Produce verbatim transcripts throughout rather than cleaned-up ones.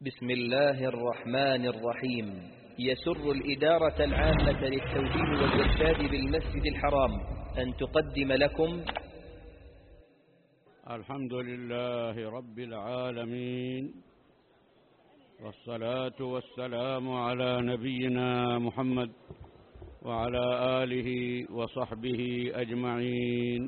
بسم الله الرحمن الرحيم. يسر الإدارة العامة للتوجيه والإرشاد بالمسجد الحرام أن تقدم لكم الحمد لله رب العالمين، والصلاة والسلام على نبينا محمد وعلى آله وصحبه أجمعين.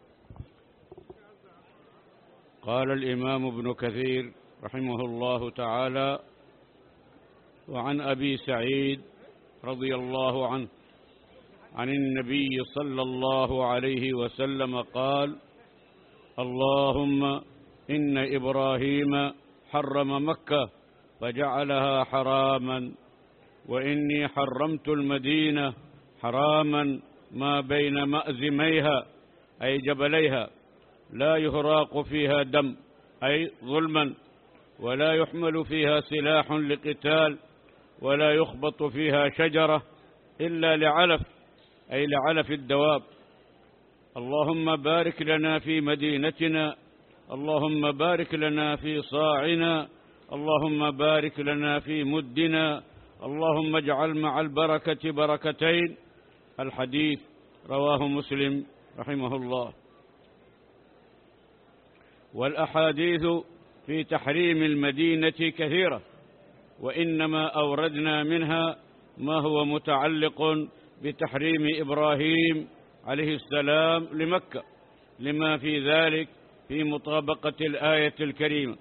قال الإمام ابن كثير رحمه الله تعالى: وعن أبي سعيد رضي الله عنه عن النبي صلى الله عليه وسلم قال: اللهم إن إبراهيم حرم مكة فجعلها حراما، وإني حرمت المدينة حراما ما بين مأزميها أي جبليها، لا يهراق فيها دم أي ظلما، ولا يحمل فيها سلاح لقتال، ولا يخبط فيها شجرة إلا لعلف أي لعلف الدواب. اللهم بارك لنا في مدينتنا، اللهم بارك لنا في صاعنا، اللهم بارك لنا في مدنا، اللهم اجعل مع البركة بركتين. الحديث رواه مسلم رحمه الله. والأحاديث في تحريم المدينة كثيرة، وإنما أوردنا منها ما هو متعلق بتحريم إبراهيم عليه السلام لمكة، لما في ذلك في مطابقة الآية الكريمة.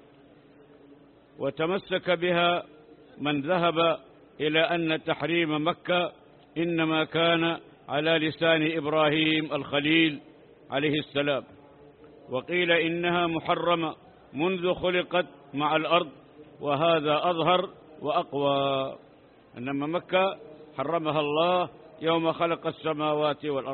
وتمسك بها من ذهب إلى أن تحريم مكة إنما كان على لسان إبراهيم الخليل عليه السلام، وقيل إنها محرمة منذ خلقت مع الأرض، وهذا أظهر وأقوى، إنما مكة حرمها الله يوم خلق السماوات والأرض.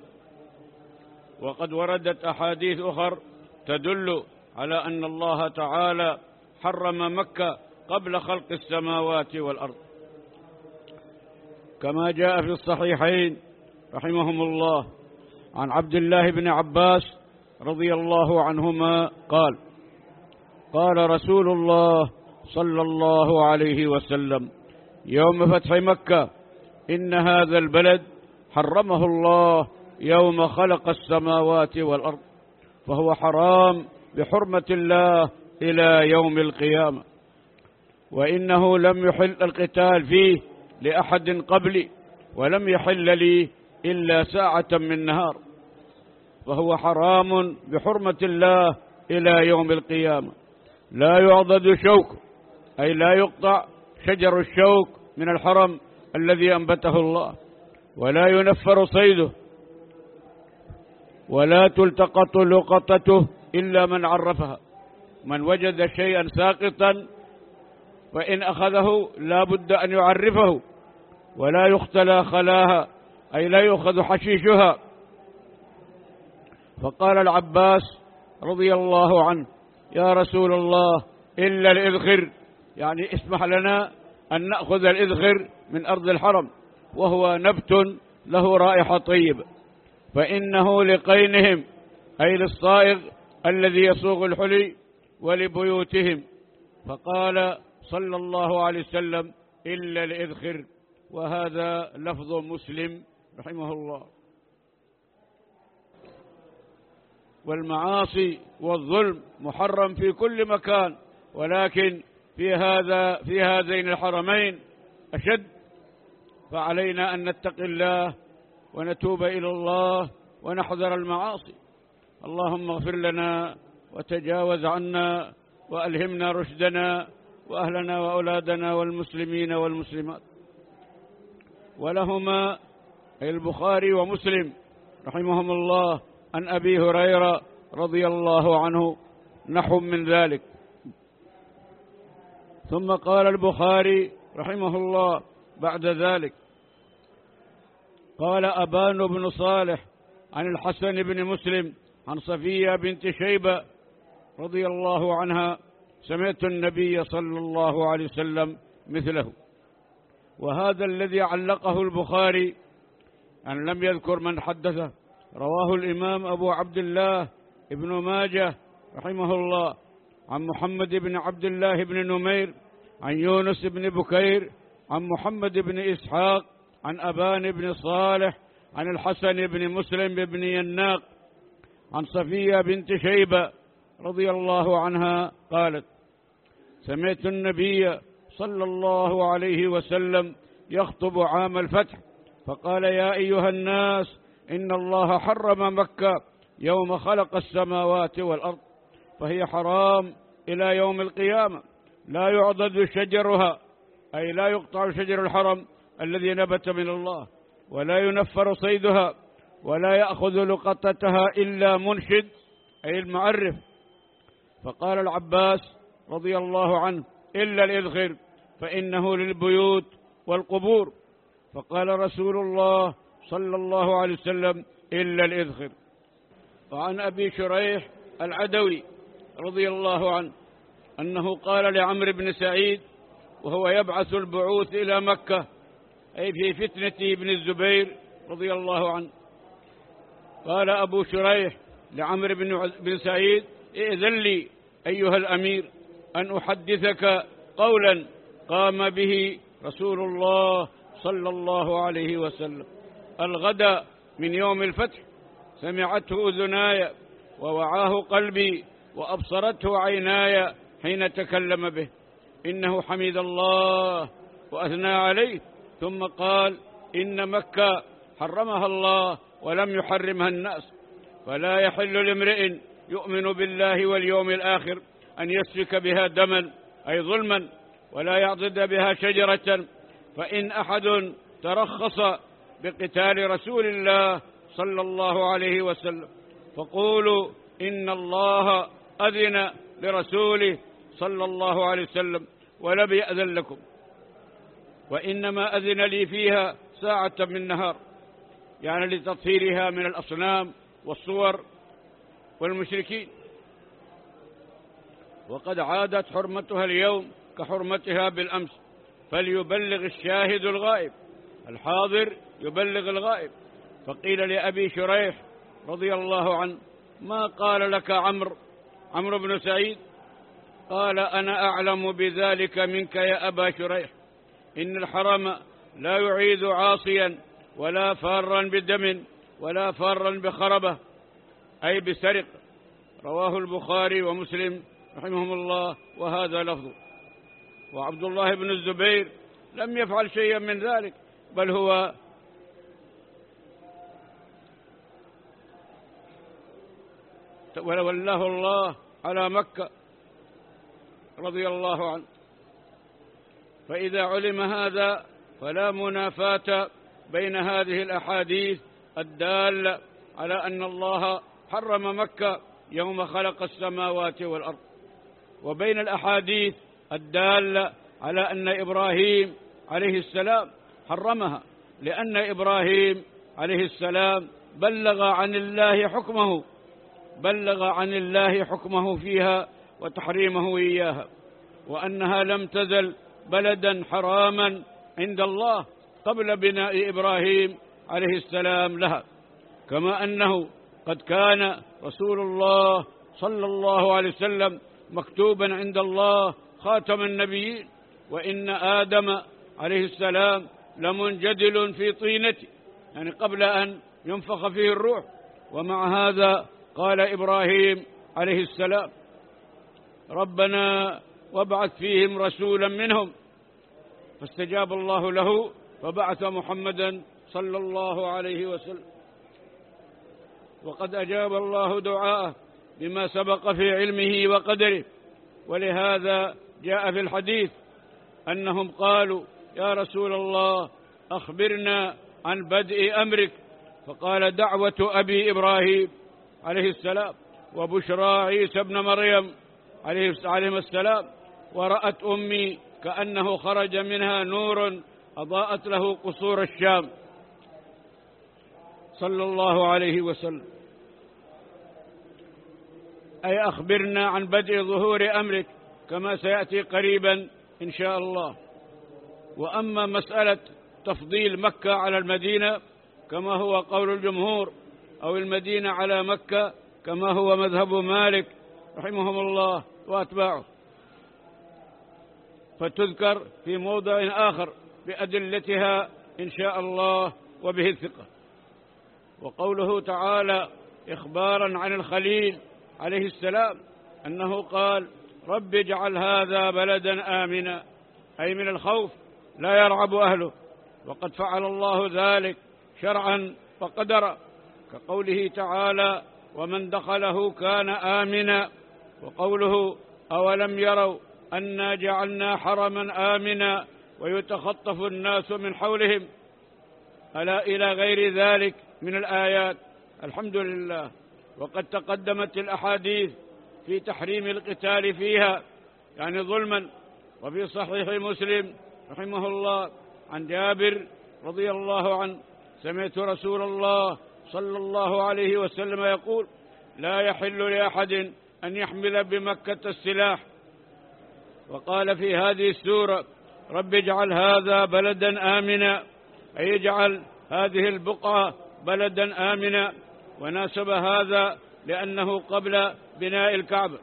وقد وردت أحاديث أخر تدل على أن الله تعالى حرم مكة قبل خلق السماوات والأرض، كما جاء في الصحيحين رحمهم الله عن عبد الله بن عباس رضي الله عنهما قال: قال رسول الله صلى الله عليه وسلم يوم فتح مكة: إن هذا البلد حرمه الله يوم خلق السماوات والأرض، فهو حرام بحرمة الله إلى يوم القيامة، وإنه لم يحل القتال فيه لأحد قبلي، ولم يحل لي إلا ساعة من نهار، فهو حرام بحرمة الله إلى يوم القيامة. لا يعضد شوك أي لا يقطع شجر الشوك من الحرم الذي أنبته الله، ولا ينفر صيده، ولا تلتقط لقطته إلا من عرفها. من وجد شيئا ساقطا فإن أخذه لا بد أن يعرفه، ولا يختلى خلاها أي لا يؤخذ حشيشها. فقال العباس رضي الله عنه: يا رسول الله إلا الإذخر، يعني اسمح لنا أن نأخذ الإذخر من أرض الحرم، وهو نبت له رائحة طيبة، فإنه لقينهم أي للصائغ الذي يصوغ الحلي ولبيوتهم. فقال صلى الله عليه وسلم: إلا الإذخر، وهذا لفظ مسلم رحمه الله. والمعاصي والظلم محرم في كل مكان، ولكن في هذا في هذين الحرمين أشد، فعلينا أن نتقي الله ونتوب إلى الله ونحذر المعاصي. اللهم اغفر لنا وتجاوز عنا وألهمنا رشدنا وأهلنا وأولادنا والمسلمين والمسلمات. ولهما أي البخاري ومسلم رحمهم الله عن أبي هريرة رضي الله عنه نحو من ذلك. ثم قال البخاري رحمه الله بعد ذلك: قال أبان بن صالح عن الحسن بن مسلم عن صفية بنت شيبة رضي الله عنها: سمعت النبي صلى الله عليه وسلم مثله. وهذا الذي علقه البخاري أن لم يذكر من حدثه، رواه الإمام أبو عبد الله ابن ماجه رحمه الله عن محمد بن عبد الله بن نمير عن يونس بن بكير عن محمد بن إسحاق عن أبان بن صالح عن الحسن بن مسلم بن يناق عن صفية بنت شيبة رضي الله عنها قالت: سمعت النبي صلى الله عليه وسلم يخطب عام الفتح فقال: يا أيها الناس، إن الله حرم مكة يوم خلق السماوات والأرض، فهي حرام إلى يوم القيامة، لا يعضد شجرها، أي لا يقطع شجر الحرم الذي نبت من الله، ولا ينفر صيدها، ولا يأخذ لقطتها إلا منشد، أي المعرف. فقال العباس رضي الله عنه: إلا الإذخر فإنه للبيوت والقبور. فقال رسول الله صلى الله عليه وسلم: إلا الإذخر. وعن أبي شريح العدوي رضي الله عنه أنه قال لعمرو بن سعيد وهو يبعث البعوث إلى مكة، أي في فتنة ابن الزبير رضي الله عنه، قال أبو شريح لعمرو بن سعيد: ائذن لي أيها الأمير أن أحدثك قولا قام به رسول الله صلى الله عليه وسلم الغد من يوم الفتح، سمعته أذناي ووعاه قلبي وأبصرته عيناي حين تكلم به، إنه حمد الله وأثنى عليه، ثم قال: إن مكة حرمها الله ولم يحرمها الناس، فلا يحل لامرئ يؤمن بالله واليوم الآخر أن يسفك بها دما، أي ظلما، ولا يعضد بها شجرة. فإن أحد ترخص بقتال رسول الله صلى الله عليه وسلم فقولوا إن الله أذن لرسوله صلى الله عليه وسلم ولم يأذن لكم، وإنما أذن لي فيها ساعة من نهار، يعني لتطهيرها من الأصنام والصور والمشركين، وقد عادت حرمتها اليوم كحرمتها بالأمس، فليبلغ الشاهد الغائب، الحاضر يبلغ الغائب. فقيل لأبي شريح رضي الله عنه: ما قال لك عمرو عمرو بن سعيد؟ قال: أنا أعلم بذلك منك يا أبا شريح، إن الحرم لا يعيد عاصيا ولا فارا بدم ولا فارا بخربة، أي بسرق. رواه البخاري ومسلم رحمهم الله، وهذا لفظه. وعبد الله بن الزبير لم يفعل شيئا من ذلك، بل هو ولاه الله على مكة رضي الله عنه. فإذا علم هذا فلا منافاة بين هذه الأحاديث الدالة على أن الله حرم مكة يوم خلق السماوات والأرض، وبين الأحاديث الدالة على أن إبراهيم عليه السلام حرمها، لأن إبراهيم عليه السلام بلغ عن الله حكمه بلغ عن الله حكمه فيها وتحريمه إياها، وأنها لم تزل بلدا حراما عند الله قبل بناء إبراهيم عليه السلام لها، كما أنه قد كان رسول الله صلى الله عليه وسلم مكتوبا عند الله خاتم النبيين، وإن آدم عليه السلام لمنجدل في طينته، يعني قبل أن ينفخ فيه الروح. ومع هذا قال إبراهيم عليه السلام: ربنا وابعث فيهم رسولا منهم، فاستجاب الله له فبعث محمدا صلى الله عليه وسلم، وقد أجاب الله دعاءه بما سبق في علمه وقدره. ولهذا جاء في الحديث أنهم قالوا: يا رسول الله أخبرنا عن بدء أمرك، فقال: دعوة أبي إبراهيم عليه السلام، وبشرى عيسى بن مريم عليه السلام، ورأت أمي كأنه خرج منها نور أضاءت له قصور الشام، صلى الله عليه وسلم. أي أخبرنا عن بدء ظهور أمرك، كما سيأتي قريبا إن شاء الله. وأما مسألة تفضيل مكة على المدينة كما هو قول الجمهور، أو المدينة على مكة كما هو مذهب مالك رحمهم الله وأتباعه، فتذكر في موضع آخر بأدلتها إن شاء الله وبه الثقة. وقوله تعالى إخبارا عن الخليل عليه السلام أنه قال رب اجعل هذا بلدا آمنا، أي من الخوف لا يرعب أهله، وقد فعل الله ذلك شرعا وقدرا، كقوله تعالى ومن دخله كان آمنا، وقوله أولم يروا أنا جعلنا حرما آمنا ويتخطف الناس من حولهم، ألا إلى غير ذلك من الآيات. الحمد لله. وقد تقدمت الأحاديث في تحريم القتال فيها يعني ظلما. وفي صحيح مسلم رحمه الله عن جابر رضي الله عنه سمعت رسول الله صلى الله عليه وسلم يقول لا يحل لأحد أن يحمل بمكة السلاح. وقال في هذه السورة رب اجعل هذا بلدا آمنا، أي اجعل هذه البقعة بلدا آمنا، وناسب هذا لأنه قبل بناء الكعبة.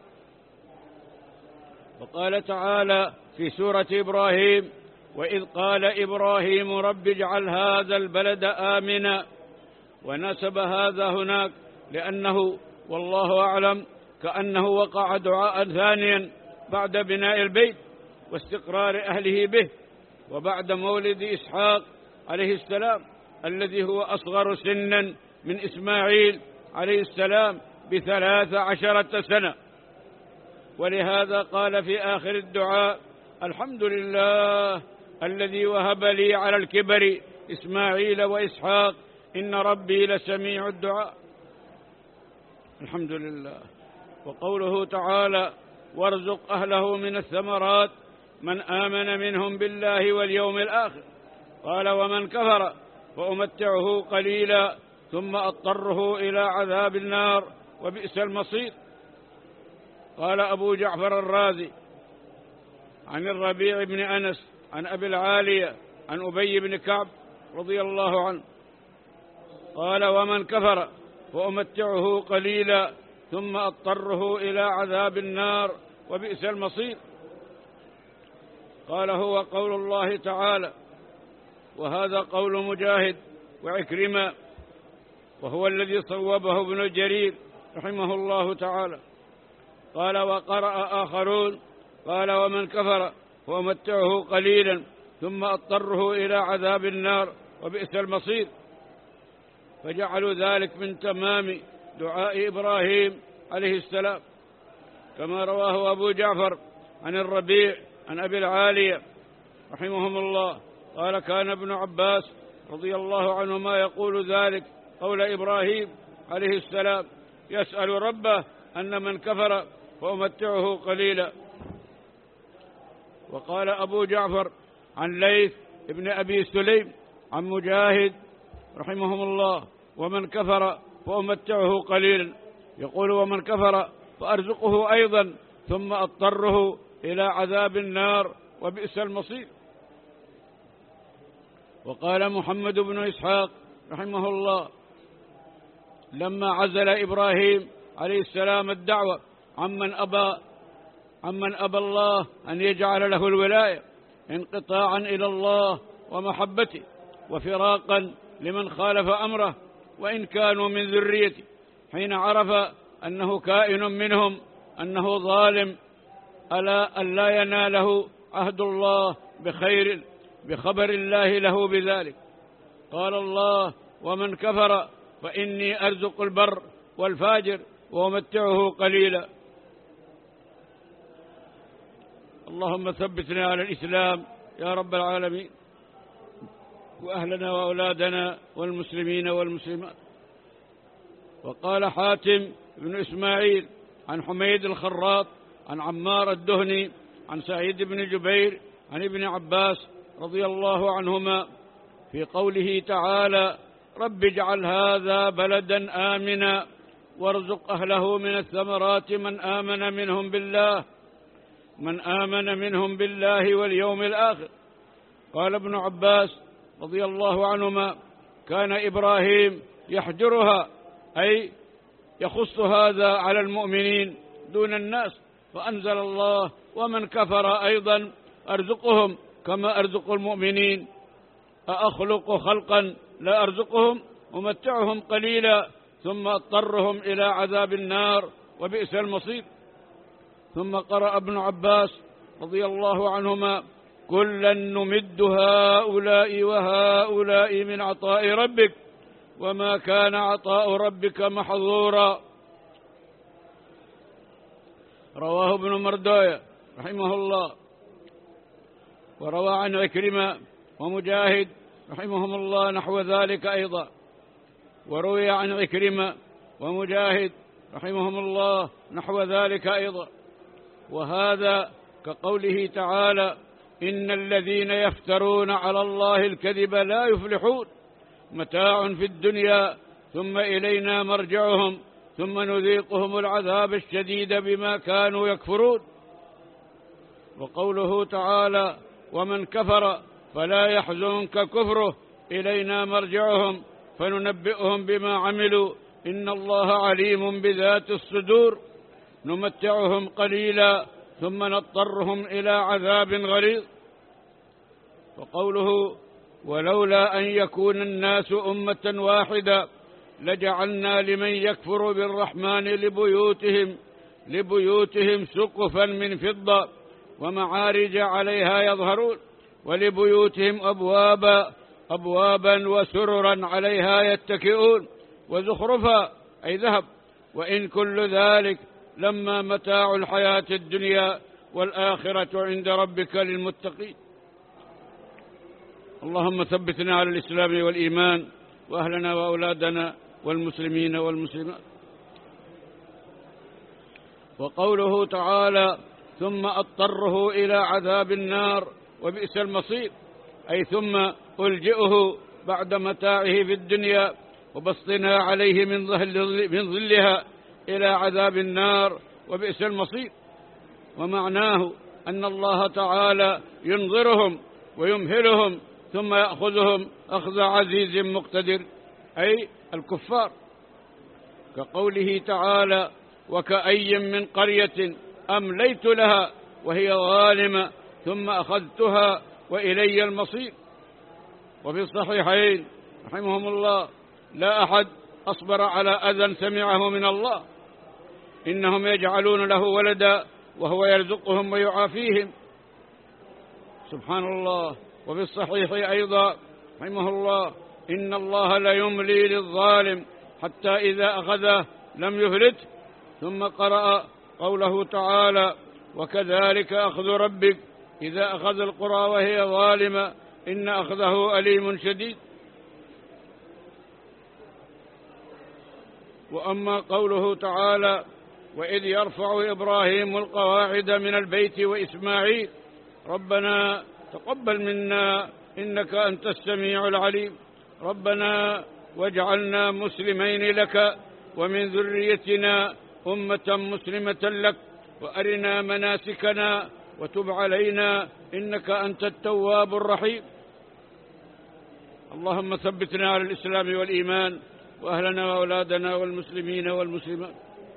وقال تعالى في سورة إبراهيم وإذ قال إبراهيم رب اجعل هذا البلد آمنا، وناسب هذا هناك لأنه والله أعلم كأنه وقع دعاء ثانيا بعد بناء البيت واستقرار أهله به، وبعد مولد إسحاق عليه السلام الذي هو أصغر سنا من إسماعيل عليه السلام بثلاث عشرة سنة. ولهذا قال في آخر الدعاء الحمد لله الذي وهب لي على الكبر إسماعيل وإسحاق إن ربي لسميع الدعاء. الحمد لله. وقوله تعالى وارزق أهله من الثمرات من آمن منهم بالله واليوم الآخر، قال ومن كفر فأمتعه قليلا ثم أضطره إلى عذاب النار وبئس المصير. قال أبو جعفر الرازي عن الربيع بن أنس عن أبي العالية عن أبي بن كعب رضي الله عنه قال ومن كفر فأمتعه قليلا ثم أضطره إلى عذاب النار وبئس المصير. قال هو قول الله تعالى، وهذا قول مجاهد وعكرمة، وهو الذي صوبه ابن جرير رحمه الله تعالى. قال وقرأ آخرون قال ومن كفر فأمتعه قليلا ثم أضطره إلى عذاب النار وبئس المصير، فجعلوا ذلك من تمام دعاء إبراهيم عليه السلام، كما رواه أبو جعفر عن الربيع عن أبي العالية رحمهم الله قال كان ابن عباس رضي الله عنهما يقول ذلك قول إبراهيم عليه السلام يسأل ربه أن من كفر فأمتعه قليلا. وقال أبو جعفر عن ليث ابن أبي سليم عن مجاهد رحمهم الله ومن كفر فأمتعه قليلا، يقول ومن كفر فأرزقه أيضا ثم أضطره إلى عذاب النار وبئس المصير. وقال محمد بن إسحاق رحمه الله لما عزل إبراهيم عليه السلام الدعوة عمن أبى عمن أبى الله أن يجعل له الولاية انقطاعا إلى الله ومحبته وفراقا لمن خالف أمره وإن كانوا من ذريته، حين عرف أنه كائن منهم أنه ظالم ألا ألا يناله عهد الله بخير بخبر الله له بذلك. قال الله ومن كفر فإني أرزق البر والفاجر وأمتعه قليلا. اللهم ثبتنا على الإسلام يا رب العالمين، وأهلنا وأولادنا والمسلمين والمسلمات. وقال حاتم بن إسماعيل عن حميد الخراط عن عمار الدهني عن سعيد بن جبير عن ابن عباس رضي الله عنهما في قوله تعالى رب اجعل هذا بلدا آمنا وارزق أهله من الثمرات من آمن منهم بالله من آمن منهم بالله واليوم الآخر. قال ابن عباس رضي الله عنهما كان إبراهيم يحجرها أي يخص هذا على المؤمنين دون الناس، فأنزل الله ومن كفر أيضا أرزقهم كما أرزق المؤمنين؟ أأخلق خلقا لا أرزقهم أمتعهم قليلا ثم أضطرهم إلى عذاب النار وبئس المصير. ثم قرأ ابن عباس رضي الله عنهما: كلا نمد هؤلاء وهؤلاء من عطاء ربك وما كان عطاء ربك محظورا. رواه ابن مردوية رحمه الله، وروى عن عكرمة ومجاهد رحمهم الله نحو ذلك أيضا. وروي عن عكرمة ومجاهد رحمهم الله نحو ذلك أيضا. وهذا كقوله تعالى: إن الذين يفترون على الله الكذب لا يفلحون، متاع في الدنيا ثم إلينا مرجعهم ثم نذيقهم العذاب الشديد بما كانوا يكفرون. وقوله تعالى: ومن كفر فلا يحزنك كفره إلينا مرجعهم فننبئهم بما عملوا إن الله عليم بذات الصدور، نمتعهم قليلا ثم نضطرهم إلى عذاب غليظ. وقوله: ولولا أن يكون الناس أمة واحدة لجعلنا لمن يكفر بالرحمن لبيوتهم لبيوتهم سقفا من فضة ومعارج عليها يظهرون ولبيوتهم أبوابا أبوابا وسررا عليها يتكئون وزخرفا أي ذهب، وإن كل ذلك لما متاع الحياة الدنيا والآخرة عند ربك للمتقين. اللهم ثبتنا على الإسلام والإيمان وأهلنا وأولادنا والمسلمين والمسلمات. وقوله تعالى: ثم أضطره إلى عذاب النار وبئس المصير، أي ثم ألجئه بعد متاعه في الدنيا وبسطنا عليه من من ظلها إلى عذاب النار وبئس المصير. ومعناه أن الله تعالى ينظرهم ويمهلهم ثم يأخذهم أخذ عزيز مقتدر، أي الكفار، كقوله تعالى: وكأي من قرية أمليت لها وهي ظالمة ثم أخذتها وإلي المصير. وفي الصحيحين رحمهم الله: لا أحد أصبر على أذى سمعه من الله، إنهم يجعلون له ولدا وهو يرزقهم ويعافيهم. سبحان الله. وفي الصحيح أيضا رحمه الله: إن الله لا يملي للظالم حتى إذا أخذه لم يفلته. ثم قرأ قوله تعالى: وكذلك أخذ ربك إذا أخذ القرى وهي ظالمة إن أخذه أليم شديد. وأما قوله تعالى: وإذ يرفع إبراهيم القواعد من البيت وإسماعيل ربنا تقبل منا إنك أنت السميع العليم ربنا واجعلنا مسلمين لك ومن ذريتنا أمة مسلمة لك وأرنا مناسكنا وتب علينا إنك أنت التواب الرحيم. اللهم ثبتنا على الإسلام والإيمان وأهلنا وأولادنا والمسلمين والمسلمات.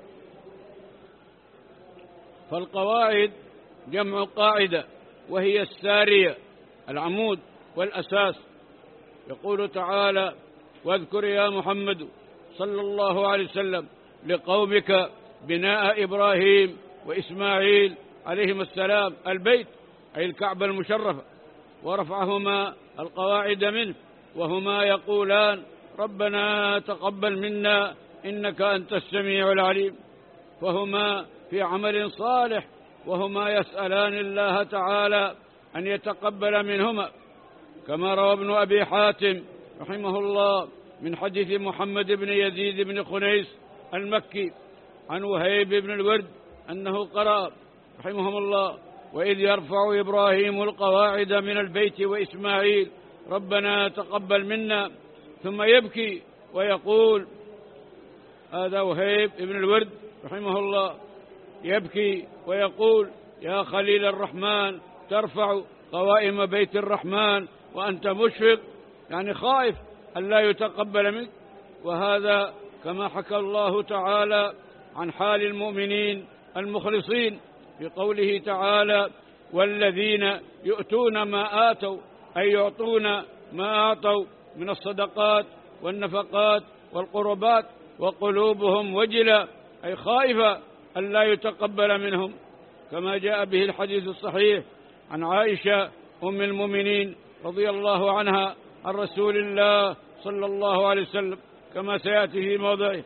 فالقواعد جمع قاعدة، وهي السارية العمود والأساس. يقول تعالى: واذكر يا محمد صلى الله عليه وسلم لقومك بناء إبراهيم وإسماعيل عليهم السلام البيت، أي الكعبة المشرفة، ورفعهما القواعد منه، وهما يقولان ربنا تقبل منا إنك أنت السميع العليم، فهما في عمل صالح، وهما يسألان الله تعالى أن يتقبل منهما، كما روى ابن أبي حاتم رحمه الله من حديث محمد بن يزيد بن خنيس المكي عن وهيب بن الورد أنه قرأ رحمهم الله: وإذ يرفع إبراهيم القواعد من البيت وإسماعيل ربنا تقبل منا، ثم يبكي ويقول، هذا وهيب بن الورد رحمه الله يبكي ويقول: يا خليل الرحمن ترفع قوائم بيت الرحمن وأنت مشفق، يعني خائف أن لا يتقبل منك. وهذا كما حكى الله تعالى عن حال المؤمنين المخلصين في قوله تعالى: والذين يؤتون ما آتوا أي يعطون ما أعطوا من الصدقات والنفقات والقربات وقلوبهم وجلة أي خائفة ألا يتقبل منهم، كما جاء به الحديث الصحيح عن عائشة أم المؤمنين رضي الله عنها عن رسول الله صلى الله عليه وسلم كما سيأتي في موضعه.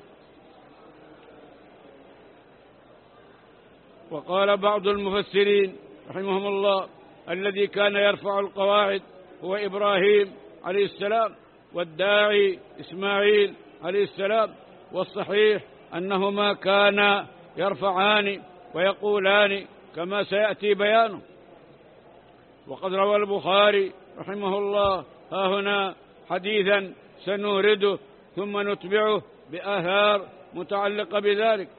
وقال بعض المفسرين رحمهم الله الذي كان يرفع القواعد هو إبراهيم عليه السلام والداعي إسماعيل عليه السلام، والصحيح أنهما كانا يرفعان ويقولان كما سيأتي بيانه. وقد روى البخاري رحمه الله ها هنا حديثا سنورده ثم نتبعه بآثار متعلقة بذلك.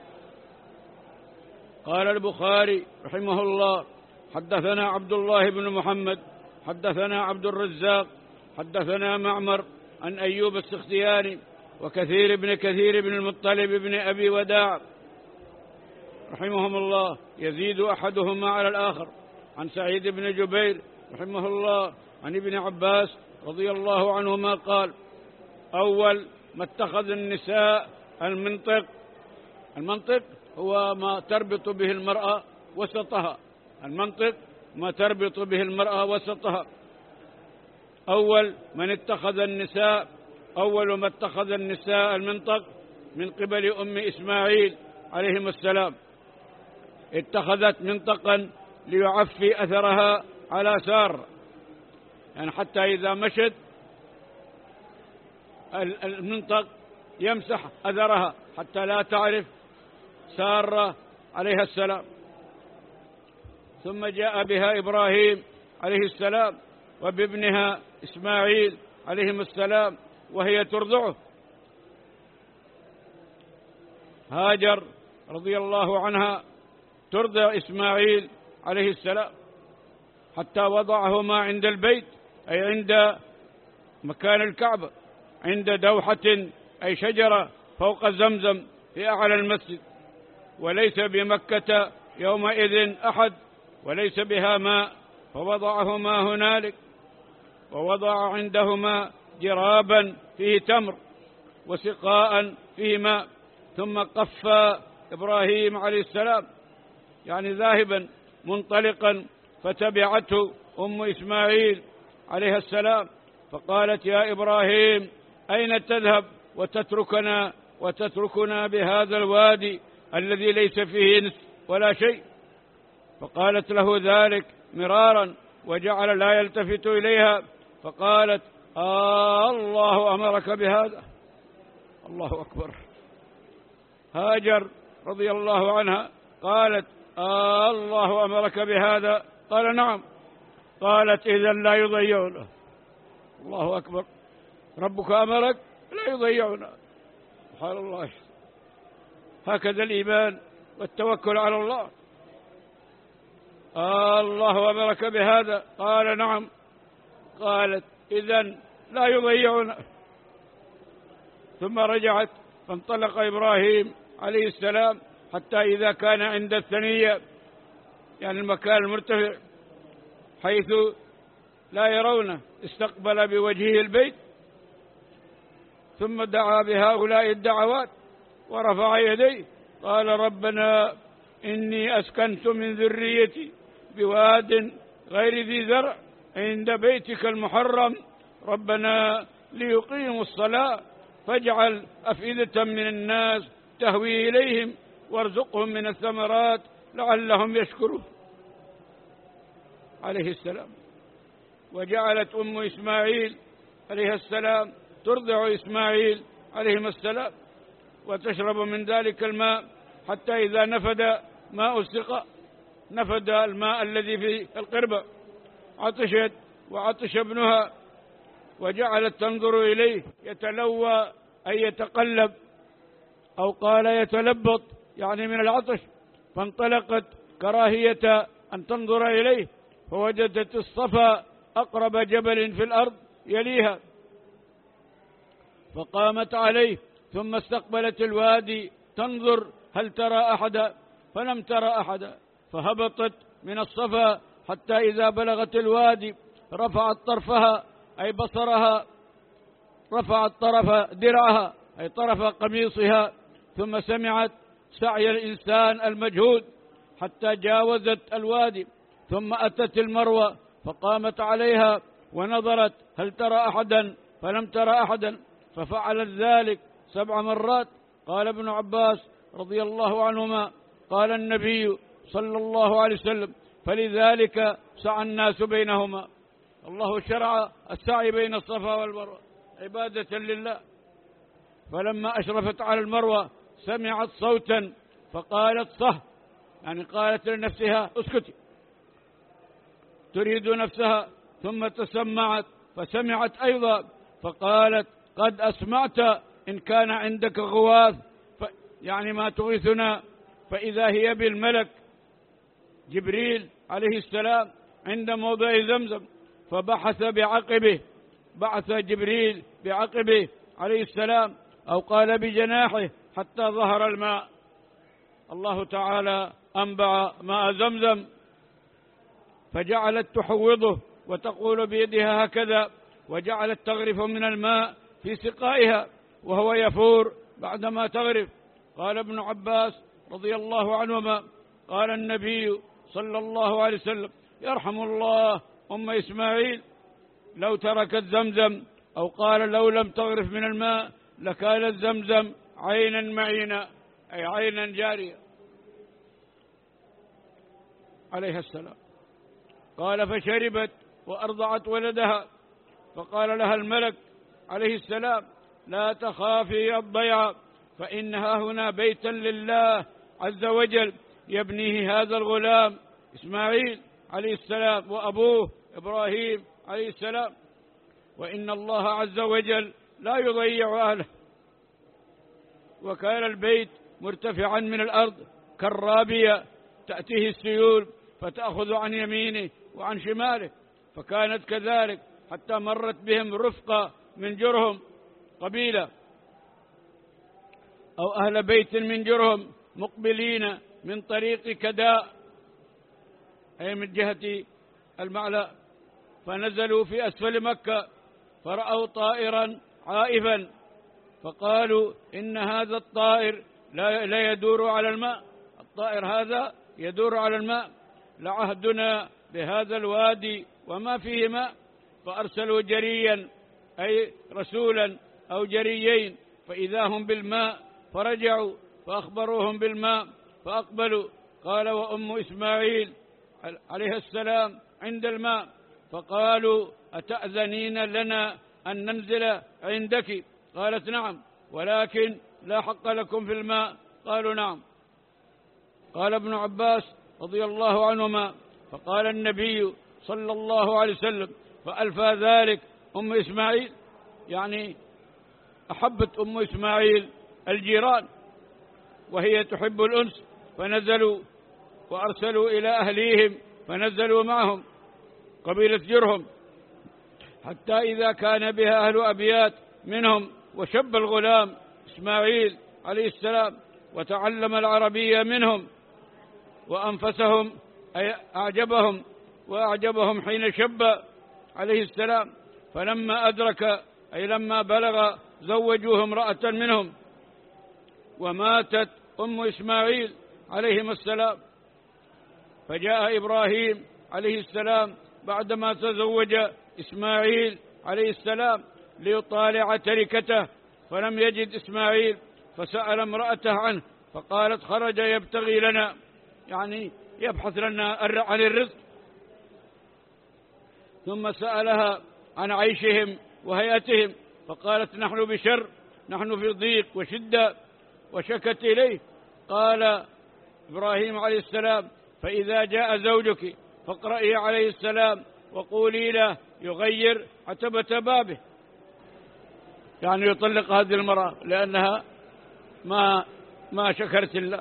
قال البخاري رحمه الله حدثنا عبد الله بن محمد حدثنا عبد الرزاق حدثنا معمر عن أيوب السختياني وكثير بن كثير بن المطلب بن أبي وداع رحمهم الله يزيد أحدهما على الآخر عن سعيد بن جبير رحمه الله عن ابن عباس رضي الله عنهما قال أول ما اتخذ النساء المنطق. المنطق هو ما تربط به المرأة وسطها، المنطق ما تربط به المرأة وسطها. أول من اتخذ النساء أول ما اتخذ النساء المنطق من قبل أم إسماعيل عليهم السلام، اتخذت منطقا ليعفي أثرها على سار، يعني حتى إذا مشت المنطق يمسح أثرها حتى لا تعرف سارة عليها السلام. ثم جاء بها إبراهيم عليه السلام وبابنها إسماعيل عليهم السلام وهي ترضعه. هاجر رضي الله عنها ترضع إسماعيل عليه السلام حتى وضعهما عند البيت أي عند مكان الكعبة عند دوحة أي شجرة فوق زمزم في أعلى المسجد، وليس بمكة يومئذ أحد وليس بها ماء، فوضعهما هنالك ووضع عندهما جرابا فيه تمر وسقاء فيه ماء، ثم قفى إبراهيم عليه السلام يعني ذاهبا منطلقا، فتبعته أم إسماعيل عليها السلام فقالت يا إبراهيم أين تذهب وتتركنا وتتركنا بهذا الوادي الذي ليس فيه نسل ولا شيء؟ فقالت له ذلك مرارا وجعل لا يلتفت إليها، فقالت آه الله أمرك بهذا. الله أكبر. هاجر رضي الله عنها قالت آه الله أمرك بهذا؟ قال نعم. قالت إذن لا يضيعنا. الله أكبر. ربك أمرك لا يضيعنا. سبحان الله. هكذا الإيمان والتوكل على الله. آه الله أمرك بهذا؟ قال نعم. قالت إذن لا يضيعنا. ثم رجعت فانطلق إبراهيم عليه السلام حتى إذا كان عند الثنية يعني المكان المرتفع حيث لا يرونه استقبل بوجهه البيت، ثم دعا بهؤلاء الدعوات ورفع يديه قال ربنا إني أسكنت من ذريتي بواد غير ذي زرع عند بيتك المحرم ربنا ليقيموا الصلاة فاجعل أفئدة من الناس تهوي إليهم وارزقهم من الثمرات لعلهم يشكرون عليه السلام. وجعلت أم إسماعيل عليه السلام ترضع إسماعيل عليهم السلام وتشرب من ذلك الماء حتى إذا نفد ماء السقاء نفد الماء الذي في القربة عطشت وعطش ابنها وجعلت تنظر إليه يتلوى أي يتقلب أو قال يتلبط يعني من العطش، فانطلقت كراهية أن تنظر إليه فوجدت الصفا أقرب جبل في الأرض يليها فقامت عليه ثم استقبلت الوادي تنظر هل ترى أحدا فلم ترى أحدا، فهبطت من الصفا حتى إذا بلغت الوادي رفعت طرفها أي بصرها، رفعت طرف درعها أي طرف قميصها، ثم سمعت سعي الإنسان المجهود حتى جاوزت الوادي، ثم أتت المروة فقامت عليها ونظرت هل ترى أحدا، فلم ترى أحدا، ففعلت ذلك سبع مرات. قال ابن عباس رضي الله عنهما قال النبي صلى الله عليه وسلم فلذلك سعى الناس بينهما. الله شرع السعي بين الصفا والمروة عبادة لله. فلما أشرفت على المروة سمعت صوتا فقالت صه، يعني قالت لنفسها اسكتي، تريد نفسها، ثم تسمعت فسمعت أيضا فقالت قد أسمعت إن كان عندك غواث يعني ما تغيثنا. فإذا هي بالملك جبريل عليه السلام عند موضع زمزم، فبحث بعقبه، بعث جبريل بعقبه عليه السلام أو قال بجناحه حتى ظهر الماء. الله تعالى أنبع ماء زمزم، فجعلت تحوضه وتقول بيدها هكذا، وجعلت تغرف من الماء في سقائها وهو يفور بعدما تغرف. قال ابن عباس رضي الله عنهما قال النبي صلى الله عليه وسلم يرحم الله أم إسماعيل لو تركت زمزم، أو قال لو لم تغرف من الماء لكانت زمزم عينا معينا أي عينا جارية عليها السلام. قال فشربت وأرضعت ولدها، فقال لها الملك عليه السلام لا تخافي الضيعة، فإنها هنا بيتا لله عز وجل يبنيه هذا الغلام إسماعيل عليه السلام وأبوه إبراهيم عليه السلام، وإن الله عز وجل لا يضيع أهله. وكان البيت مرتفعا من الأرض كالرابية تأتيه السيول فتأخذ عن يمينه وعن شماله، فكانت كذلك حتى مرت بهم رفقة من جرهم قبيلة أو أهل بيت من جرهم مقبلين من طريق كداء أي من جهة المعلى، فنزلوا في أسفل مكة فرأوا طائرا عائفا، فقالوا إن هذا الطائر لا يدور على الماء، الطائر هذا يدور على الماء، لعهدنا بهذا الوادي وما فيه ماء. فأرسلوا جريا أي رسولا أو جريين فإذا هم بالماء، فرجعوا فأخبروهم بالماء فأقبلوا. قال وأم إسماعيل عليه السلام عند الماء، فقالوا أتأذنين لنا أن ننزل عندك؟ قالت نعم، ولكن لا حق لكم في الماء. قالوا نعم. قال ابن عباس رضي الله عنهما فقال النبي صلى الله عليه وسلم فألفى ذلك أم إسماعيل، يعني أحبت أم إسماعيل الجيران وهي تحب الأنس، فنزلوا وأرسلوا إلى أهليهم فنزلوا معهم قبيلة جرهم، حتى إذا كان بها أهل أبيات منهم وشب الغلام إسماعيل عليه السلام وتعلم العربية منهم وأنفسهم أي أعجبهم وأعجبهم حين شب عليه السلام، فلما أدرك أي لما بلغ زوجوه امرأة منهم، وماتت أم إسماعيل عليهم السلام. فجاء إبراهيم عليه السلام بعدما تزوج إسماعيل عليه السلام ليطالع تركته، فلم يجد إسماعيل، فسأل امرأته عنه فقالت خرج يبتغي لنا، يعني يبحث لنا عن الرزق. ثم سألها عن عيشهم وهيئتهم فقالت نحن بشر، نحن في ضيق وشدة، وشكت إليه. قال إبراهيم عليه السلام فإذا جاء زوجك فاقرئي عليه السلام وقولي له يغير عتبة بابه، يعني يطلق هذه المرأة لأنها ما ما شكرت الله.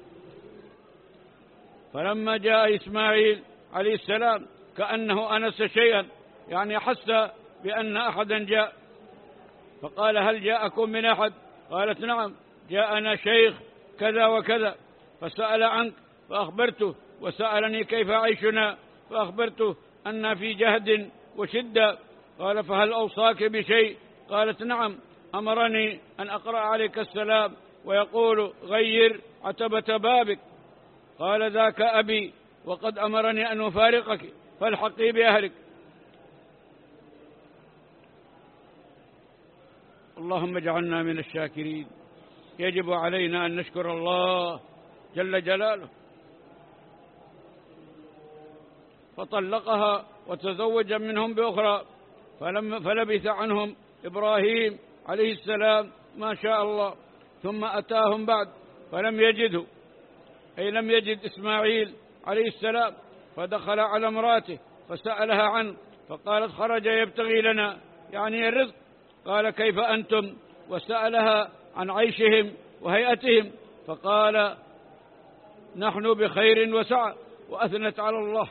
فلما جاء إسماعيل عليه السلام كأنه أنس شيئا، يعني أحس بأن أحدا جاء، فقال هل جاءكم من أحد؟ قالت نعم جاءنا شيخ كذا وكذا، فسأل عنك فأخبرته وسألني كيف عيشنا، فأخبرته أن في جهد وشدة. قال فهل أوصاك بشيء؟ قالت نعم، أمرني أن أقرأ عليك السلام ويقول غير عتبة بابك. قال ذاك أبي، وقد أمرني أن أفارقك، فالحقي بأهلك. اللهم اجعلنا من الشاكرين. يجب علينا أن نشكر الله جل جلاله. فطلقها وتزوج منهم بأخرى، فلم فلبث عنهم إبراهيم عليه السلام ما شاء الله، ثم أتاهم بعد فلم يجده، أي لم يجد إسماعيل عليه السلام، فدخل على امرأته فسألها عنه، فقالت خرج يبتغي لنا، يعني الرزق. قال كيف أنتم؟ وسألها عن عيشهم وهيئتهم، فقال نحن بخير وسعة، وأثنت على الله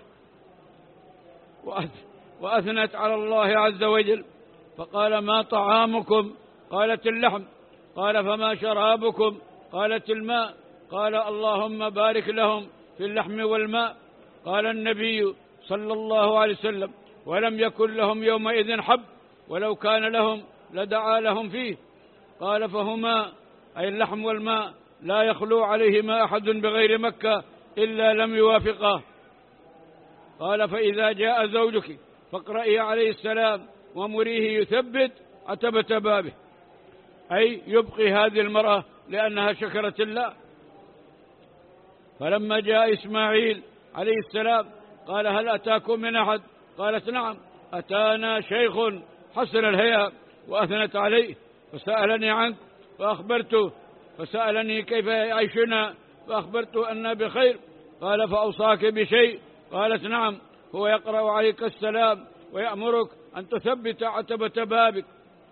وأثنت على الله عز وجل. فقال ما طعامكم؟ قالت اللحم. قال فما شرابكم؟ قالت الماء. قال اللهم بارك لهم في اللحم والماء. قال النبي صلى الله عليه وسلم ولم يكن لهم يومئذ حب، ولو كان لهم لدعا لهم فيه. قال فهما، أي اللحم والماء، لا يخلو عليهما أحد بغير مكة إلا لم يوافقه. قال فإذا جاء زوجك فاقرئي عليه السلام ومريه يثبت عتبة بابه، أي يبقي هذه المرأة لأنها شكرت الله. فلما جاء إسماعيل عليه السلام قال هل أتاكم من أحد؟ قالت نعم، أتانا شيخ حسن الهيئة وأثنت عليه، فسألني عنك فأخبرته، فسألني كيف عيشنا فأخبرته أننا بخير. قال فأوصاك بشيء؟ قالت نعم، هو يقرأ عليك السلام ويأمرك أن تثبت عتبة بابك.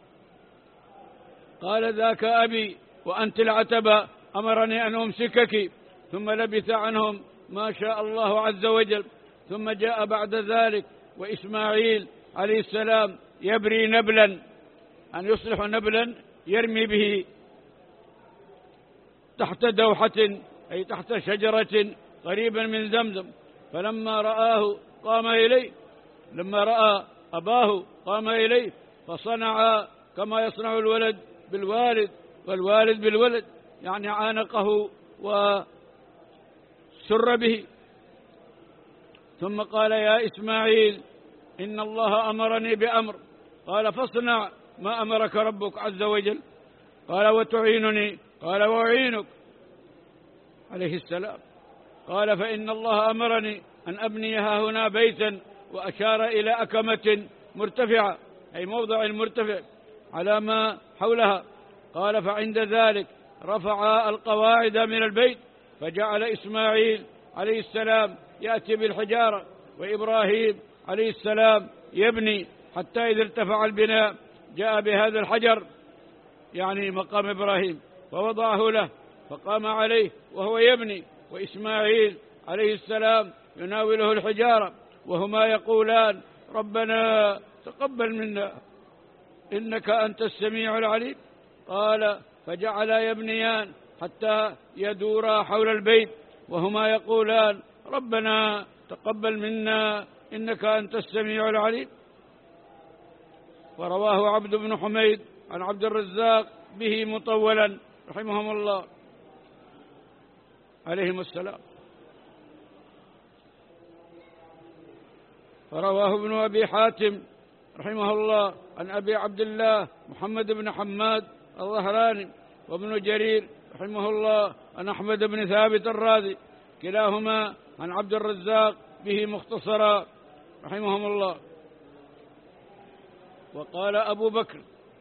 قال ذاك أبي، وأنت العتبة، أمرني أن أمسكك. ثم لبث عنهم ما شاء الله عز وجل. ثم جاء بعد ذلك وإسماعيل عليه السلام يبري نبلا، أن يصلح نبلا يرمي به تحت دوحة، أي تحت شجرة قريبا من زمزم. فلما رآه قام إليه، لما رأى أباه قام إليه، فصنع كما يصنع الولد بالوالد والوالد بالولد، يعني عانقه وسر به. ثم قال يا إسماعيل إن الله أمرني بأمر. قال فاصنع ما أمرك ربك عز وجل. قال وتعينني؟ قال وأعينك عليه السلام. قال فإن الله أمرني أن أبني ها هنا بيتا، وأشار إلى أكمة مرتفعة، أي موضع مرتفع على ما حولها. قال فعند ذلك رفع القواعد من البيت، فجعل إسماعيل عليه السلام يأتي بالحجارة، وإبراهيم عليه السلام يبني، حتى إذا ارتفع البناء جاء بهذا الحجر، يعني مقام إبراهيم، فوضعه له، فقام عليه وهو يبني، وإسماعيل عليه السلام يناوله الحجارة، وهما يقولان ربنا تقبل منا إنك أنت السميع العليم. قال فجعلا يبنيان حتى يدورا حول البيت، وهما يقولان ربنا تقبل منا إنك أنت السميع العليم. ورواه عبد بن حميد عن عبد الرزاق به مطولا رحمهم الله عليهم السلام. فرواه ابن أبي حاتم رحمه الله عن أبي عبد الله محمد بن حماد الظهراني، وابن جرير رحمه الله عن أحمد بن ثابت الرازي، كلاهما عن عبد الرزاق به مختصرا رحمهم الله. وقال أبو بكر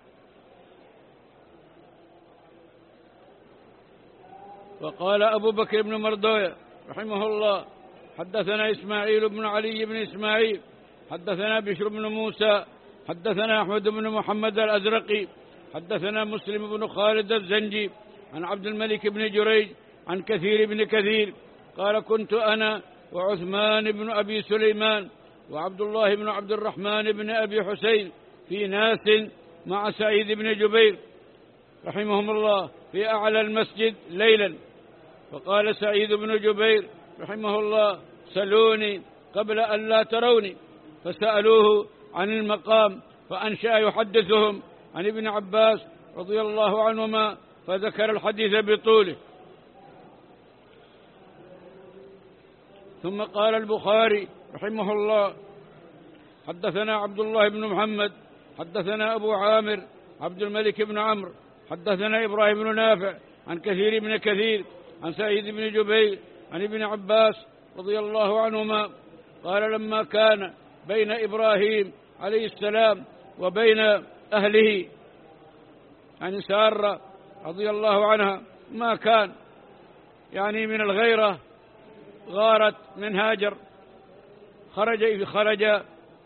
وقال أبو بكر بن مردوية رحمه الله حدثنا إسماعيل بن علي بن إسماعيل حدثنا بشر بن موسى حدثنا أحمد بن محمد الأزرقي حدثنا مسلم بن خالد الزنجي عن عبد الملك بن جريج عن كثير بن كثير قال كنت أنا وعثمان بن أبي سليمان وعبد الله بن عبد الرحمن بن أبي حسين في ناس مع سعيد بن جبير رحمهم الله في أعلى المسجد ليلا، فقال سعيد بن جبير رحمه الله: سلوني قبل أن لا تروني، فسألوه عن المقام فأنشأ يحدثهم عن ابن عباس رضي الله عنهما، فذكر الحديث بطوله. ثم قال البخاري رحمه الله: حدثنا عبد الله بن محمد حدثنا أبو عامر عبد الملك بن عمرو حدثنا إبراهيم بن نافع عن كثير بن كثير عن سعيد بن جبير عن ابن عباس رضي الله عنهما قال: لما كان بين إبراهيم عليه السلام وبين أهله، يعني سارة رضي الله عنها، ما كان يعني من الغيرة، غارت من هاجر، خرج خرج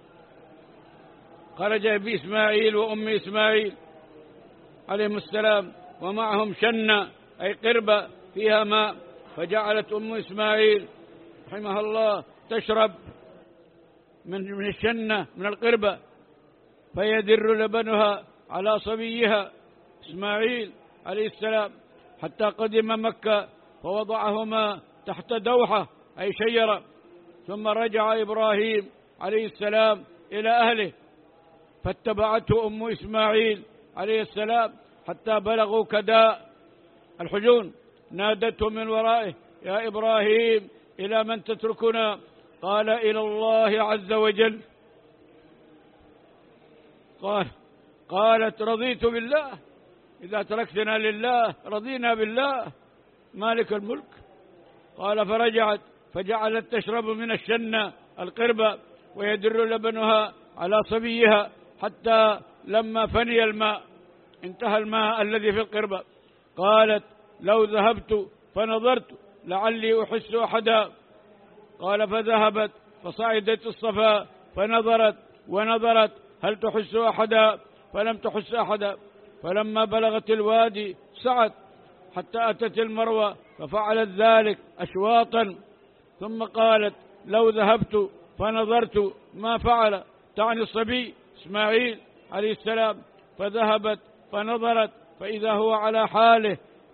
خرج بإسماعيل وأم إسماعيل عليهم السلام، ومعهم شنة أي قربة فيها ماء، فجعلت أم إسماعيل رحمها الله تشرب من من الشنة من القربة، فيدر لبنها على صبيها إسماعيل عليه السلام، حتى قدم مكة فوضعهما تحت دوحة أي شجرة. ثم رجع إبراهيم عليه السلام إلى أهله، فاتبعته أم إسماعيل عليه السلام حتى بلغوا كداء الحجون، نادته من ورائه: يا إبراهيم إلى من تتركنا؟ قال: إلى الله عز وجل. قال قالت: رضيت بالله، إذا تركتنا لله رضينا بالله مالك الملك. قال: فرجعت فجعلت تشرب من الشنة القربة، ويدر لبنها على صبيها، حتى لما فني الماء، انتهى الماء الذي في القربة، قالت: لو ذهبت فنظرت لعلي أحس أحدا. قال: فذهبت فصعدت الصفا فنظرت ونظرت هل تحس أحدا، فلم تحس أحدا. فلما بلغت الوادي سعت حتى أتت المروة، ففعلت ذلك أشواطا، ثم قالت: لو ذهبت فنظرت ما فعل، تعني الصبي إسماعيل عليه السلام. فذهبت فنظرت فإذا هو على حاله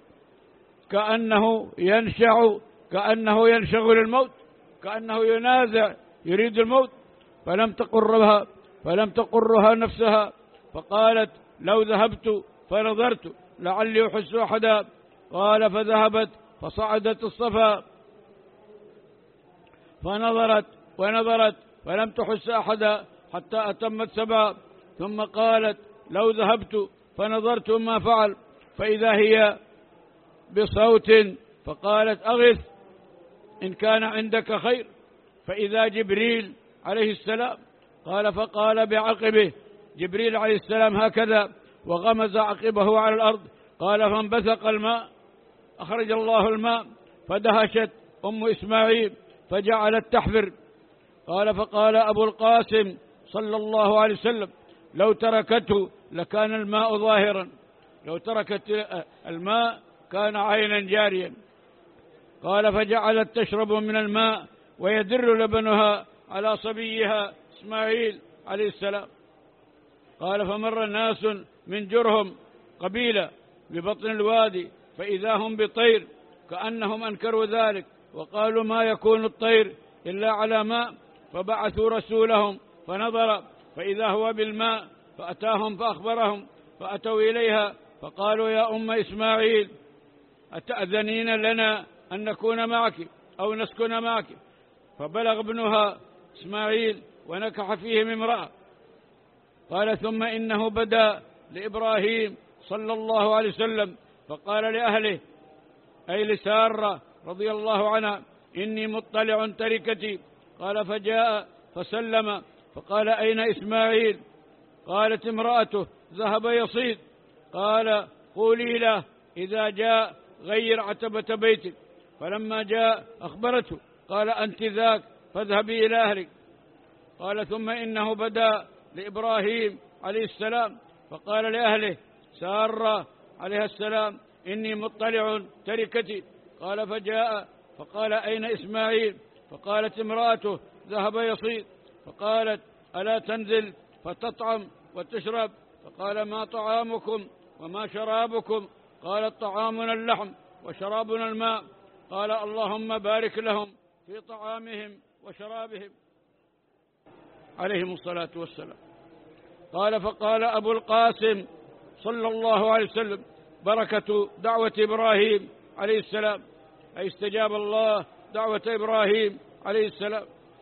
كأنه ينشع كأنه ينشغل الموت، كأنه ينازع يريد الموت. فلم تقرها فلم تقرها نفسها، فقالت: لو ذهبت فنظرت لعلي أحس أحدا. قال: فذهبت فصعدت الصفا فنظرت ونظرت فلم تحس أحدا حتى أتمت سبعا. ثم قالت: لو ذهبت فنظرت ما فعل، فإذا هي بصوت، فقالت: أغث إن كان عندك خير. فإذا جبريل عليه السلام. قال: فقال بعقبه جبريل عليه السلام هكذا، وغمز عقبه على الأرض. قال: فانبثق الماء، أخرج الله الماء، فدهشت أم إسماعيل فجعلت تحفر. قال: فقال أبو القاسم صلى الله عليه وسلم: لو تركته لكان الماء ظاهرا، لو تركت الماء كان عينا جاريا. قال: فجعلت تشرب من الماء ويدر لبنها على صبيها إسماعيل عليه السلام. قال: فمر ناس من جرهم قبيلة ببطن الوادي، فإذا هم بطير، كأنهم أنكروا ذلك، وقالوا: ما يكون الطير إلا على ماء. فبعثوا رسولهم فنظر فإذا هو بالماء، فأتاهم فأخبرهم، فأتوا إليها فقالوا: يا أم إسماعيل، أتأذنين لنا أن نكون معك أو نسكن معك؟ فبلغ ابنها إسماعيل ونكح فيهم امرأة. قال: ثم إنه بدا لإبراهيم صلى الله عليه وسلم فقال لأهله أي لسارة رضي الله عنها: إني مطلع تركتي. قال: فجاء فسلم فقال: أين إسماعيل؟ قالت امرأته: ذهب يصيد. قال: قولي له إذا جاء غير عتبة بيتك. فلما جاء أخبرته. قال: أنت ذاك، فاذهبي إلى أهلك. قال: ثم إنه بدا لإبراهيم عليه السلام فقال لأهله سارة عليها السلام: إني مطلع تركتي. قال: فجاء فقال: أين إسماعيل؟ فقالت امرأته: ذهب يصيد. فقالت: ألا تنزل فتطعم وتشرب؟ فقال: ما طعامكم وما شرابكم؟ قالت: طعامنا اللحم وشرابنا الماء. قال: اللهم بارك لهم في طعامهم وشرابهم عليهم الصلاة والسلام. قال فقال أبو القاسم صلى الله عليه وسلم: بركة دعوة إبراهيم عليه السلام، أي استجاب الله دعوة إبراهيم عليه السلام.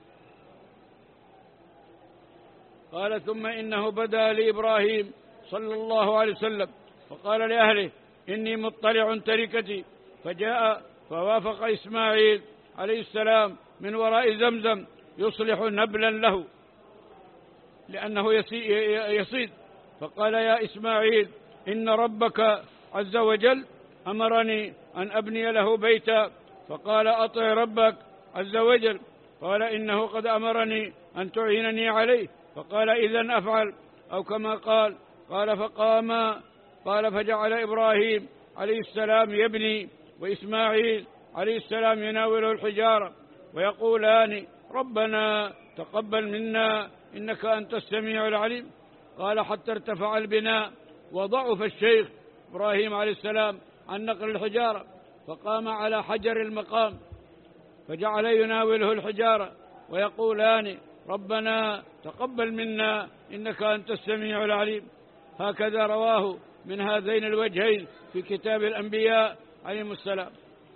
قال ثم إنه بدا لإبراهيم صلى الله عليه وسلم فقال لأهله: إني مطلع تركتي، فجاء فوافق إسماعيل عليه السلام من وراء زمزم يصلح نبلا له لأنه يصيد، فقال: يا إسماعيل إن ربك عز وجل أمرني أن أبني له بيتا، فقال: أطع ربك عز وجل. قال: إنه قد أمرني أن تعينني عليه، فقال: إذن أفعل، أو كما قال. قال فقام، قال فجعل إبراهيم عليه السلام يبني وإسماعيل عليه السلام يناوله الحجارة ويقولان: ربنا تقبل منا إنك أنت السميع العليم. قال حتى ارتفع البناء وضعف الشيخ إبراهيم عليه السلام عن نقل الحجارة، فقام على حجر المقام فجعل يناوله الحجارة ويقولان: ربنا تقبل منا إنك أنت السميع العليم. هكذا رواه من هذين الوجهين في كتاب الأنبياء عليهم السلام.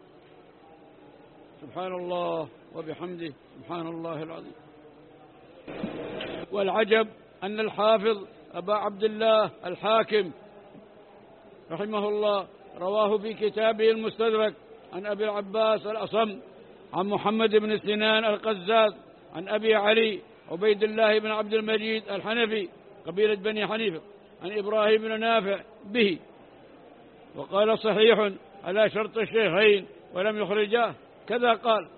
سبحان الله وبحمده سبحان الله العظيم. والعجب أن الحافظ أبا عبد الله الحاكم رحمه الله رواه في كتابه المستدرك عن أبي العباس الأصم عن محمد بن سنان القزاز عن أبي علي عبيد الله بن عبد المجيد الحنفي قبيلة بني حنيفة عن إبراهيم بن نافع به، وقال: صحيح على شرط الشيخين ولم يخرجاه، كذا قال.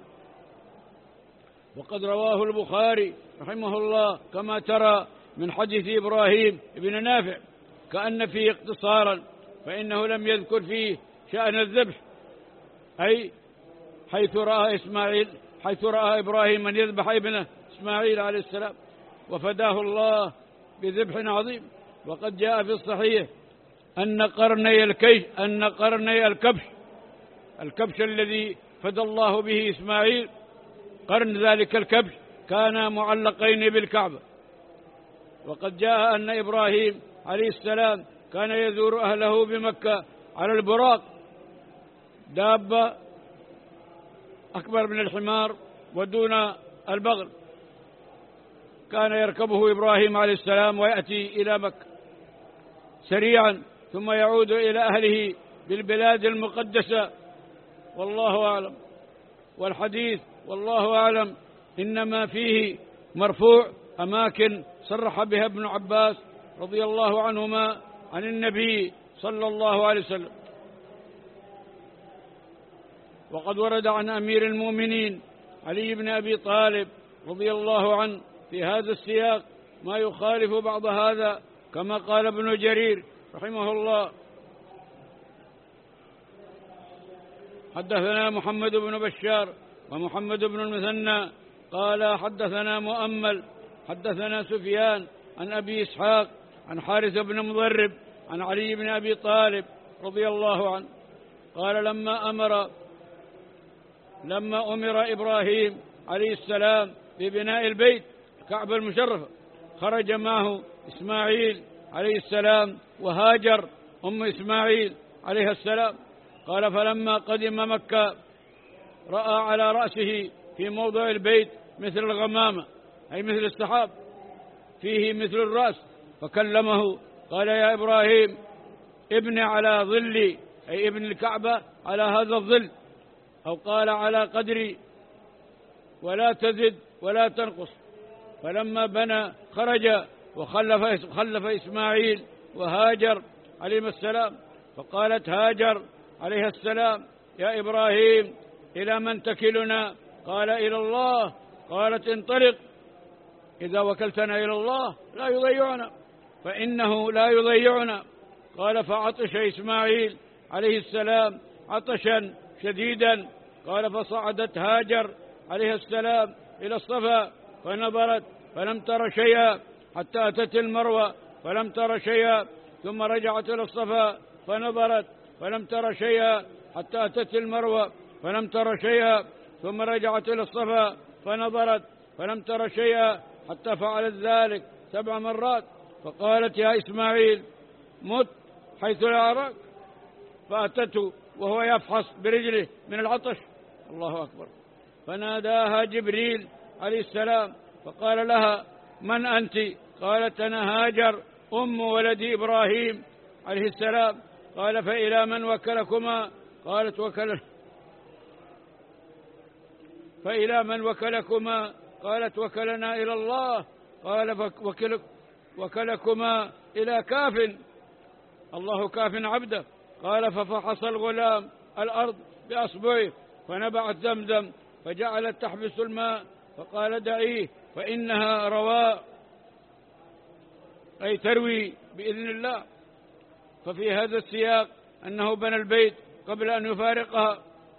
وقد رواه البخاري رحمه الله كما ترى من حديث إبراهيم بن نافع، كأن فيه اقتصارا، فإنه لم يذكر فيه شأن الذبح، أي حيث رأى إسماعيل حيث رأى إبراهيم من يذبح ابنه إسماعيل عليه السلام وفداه الله بذبح عظيم. وقد جاء في الصحيح أن قرني الكيش أن قرني الكبش الكبش الذي فدى الله به إسماعيل، قرن ذلك الكبش كان معلقين بالكعبة. وقد جاء أن إبراهيم عليه السلام كان يزور أهله بمكة على البراق، دابة أكبر من الحمار ودون البغل، كان يركبه إبراهيم عليه السلام ويأتي إلى مكة سريعا ثم يعود إلى أهله بالبلاد المقدسة، والله أعلم. والحديث والله أعلم إنما فيه مرفوع أماكن صرح بها ابن عباس رضي الله عنهما عن النبي صلى الله عليه وسلم. وقد ورد عن أمير المؤمنين علي بن أبي طالب رضي الله عنه في هذا السياق ما يخالف بعض هذا، كما قال ابن جرير رحمه الله: حدثنا محمد بن بشار ومحمد بن المثنى قال حدثنا مؤمل حدثنا سفيان عن أبي إسحاق عن حارث بن مضرب عن علي بن أبي طالب رضي الله عنه قال: لما أمر لما أمر إبراهيم عليه السلام ببناء البيت الكعبة المشرفة، خرج معه إسماعيل عليه السلام وهاجر أم إسماعيل عليه السلام. قال: فلما قدم مكة رأى على رأسه في موضع البيت مثل الغمامة، أي مثل السحاب فيه مثل الرأس، فكلمه قال: يا إبراهيم ابن على ظلي، أي ابن الكعبة على هذا الظل، أو قال على قدري، ولا تزد ولا تنقص. فلما بنى خرج وخلف خلف إسماعيل وهاجر عليهما السلام، فقالت هاجر عليها السلام: يا إبراهيم إلى من تكلنا؟ قال: إلى الله. قالت: انطلق، إذا وكلتنا إلى الله لا يضيعنا، فإنه لا يضيعنا. قال: فعطش إسماعيل عليه السلام عطشا شديدا. قال: فصعدت هاجر عليه السلام إلى الصفا فنظرت فلم تر شيئا حتى أتت المروة فلم تر شيئا، ثم رجعت إلى الصفا فنظرت فلم تر شيئا حتى أتت المروة فلم تر شيئا، ثم رجعت إلى الصفا فنظرت فلم تر شيئا حتى فعلت ذلك سبع مرات، فقالت يا إسماعيل مت حيث لا أراك، فأتته وهو يفحص برجله من العطش. الله أكبر. فناداها جبريل عليه السلام فقال لها من أنت؟ قالت أنا هاجر أم ولد إبراهيم عليه السلام. قال فإلى من وكلكما؟ قالت وكل فإلى من وكلكما؟ قالت وكلنا إلى الله. قال وكل وكلكما إلى كاف، الله كاف عبده. قال ففحص الغلام الأرض بأصبعه فنبعت زمزم فجعلت تحبس الماء، فقال دعيه فإنها رواء، أي تروي بإذن الله. ففي هذا السياق أنه بنى البيت قبل أن يفارقها،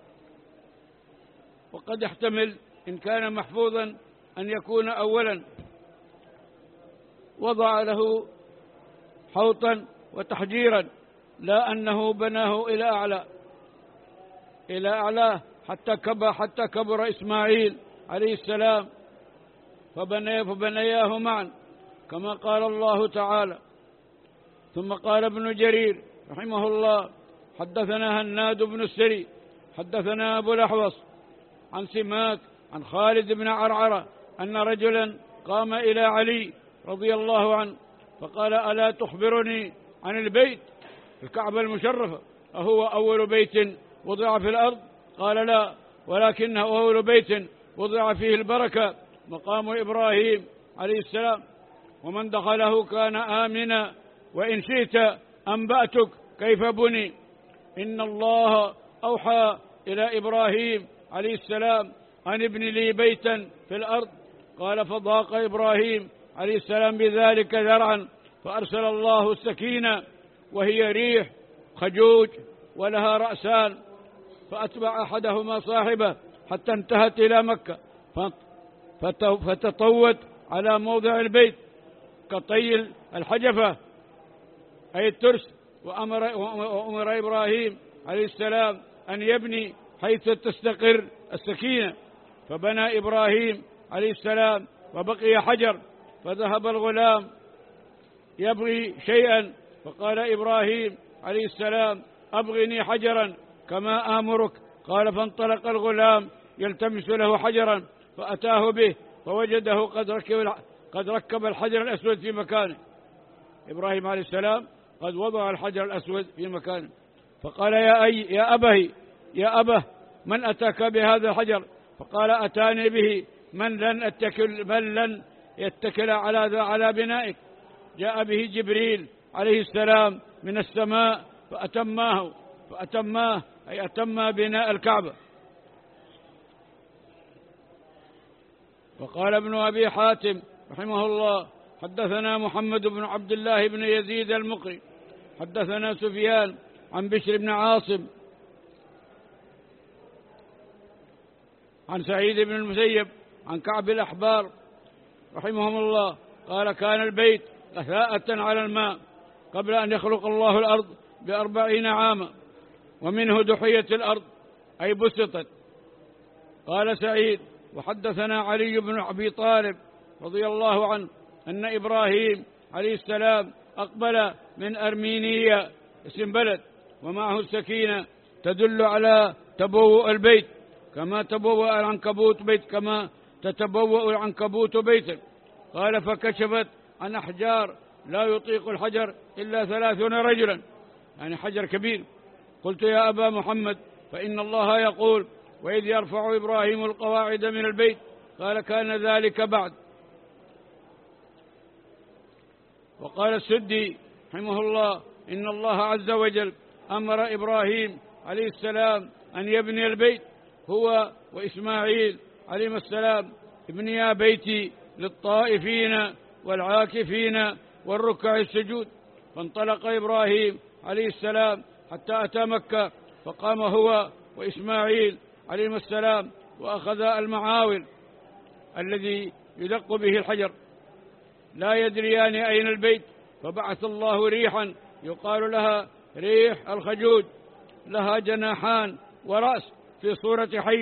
وقد يحتمل إن كان محفوظا أن يكون أولا وضع له حوطا وتحجيرا، لا أنه بناه إلى أعلى إلى أعلاه حتى كبر حتى كبر إسماعيل عليه السلام فبني فبنياه معا كما قال الله تعالى. ثم قال ابن جرير رحمه الله حدثنا هناد بن السري حدثنا أبو الأحوص عن سماك عن خالد بن عرعرة أن رجلا قام إلى علي رضي الله عنه فقال ألا تخبرني عن البيت الكعبة المشرفة أهو أول بيت وضع في الأرض؟ قال لا، ولكنه أول بيت وضع فيه البركة مقام إبراهيم عليه السلام، ومن دخله كان آمنا، وإن شئت أنبأتك كيف بني. إن الله أوحى إلى إبراهيم عليه السلام أن ابن لي بيتا في الأرض. قال فضاق إبراهيم عليه السلام بذلك ذرعا، فأرسل الله السكينة وهي ريح خجوج ولها رأسان، فأتبع أحدهما صاحبه حتى انتهت إلى مكة فتطوت على موضع البيت كطي الحجفة أي الترس. وأمر, وأمر إبراهيم عليه السلام أن يبني حيث تستقر السكينة، فبنى إبراهيم عليه السلام وبقي حجر، فذهب الغلام يبغي شيئا فقال إبراهيم عليه السلام أبغني حجرا كما آمرك. قال فانطلق الغلام يلتمس له حجرا فأتاه به فوجده قد ركب قد ركب الحجر الأسود في مكانه. إبراهيم عليه السلام قد وضع الحجر الأسود في مكانه، فقال يا أي يا أبه يا أبه من أتاك بهذا الحجر؟ فقال أتاني به من لن أتكل من لن يتكل على على بنائك. جاء به جبريل عليه السلام من السماء فأتماه فأتماه أي أتم بناء الكعبة. وقال ابن أبي حاتم رحمه الله حدثنا محمد بن عبد الله بن يزيد المقري حدثنا سفيان عن بشر بن عاصم عن سعيد بن المسيب عن كعب الأحبار رحمهم الله قال كان البيت غثاءة على الماء قبل أن يخلق الله الأرض بأربعين عاما، ومنه دحيت الأرض أي بسطت. قال سعيد وحدثنا علي بن أبي طالب رضي الله عنه أن إبراهيم عليه السلام أقبل من أرمينية اسم بلد ومعه السكينة تدل على تبوء البيت كما تبوء العنكبوت بيت كما تتبوء العنكبوت بيتا. قال فكشفت عن أحجار لا يطيق الحجر إلا ثلاثون رجلا، يعني حجر كبير. قلت يا أبا محمد فإن الله يقول وإذ يرفع إبراهيم القواعد من البيت. قال كان ذلك بعد. وقال السدي رحمه الله إن الله عز وجل أمر إبراهيم عليه السلام أن يبني البيت هو وإسماعيل عليهما السلام ابنيا بيتي للطائفين والعاكفين والركع السجود. فانطلق إبراهيم عليه السلام حتى أتى مكة، فقام هو وإسماعيل عليهما السلام وأخذ المعاول الذي يدق به الحجر لا يدريان أين البيت. فبعث الله ريحا يقال لها ريح الخجوج، لها جناحان ورأس في صورة حية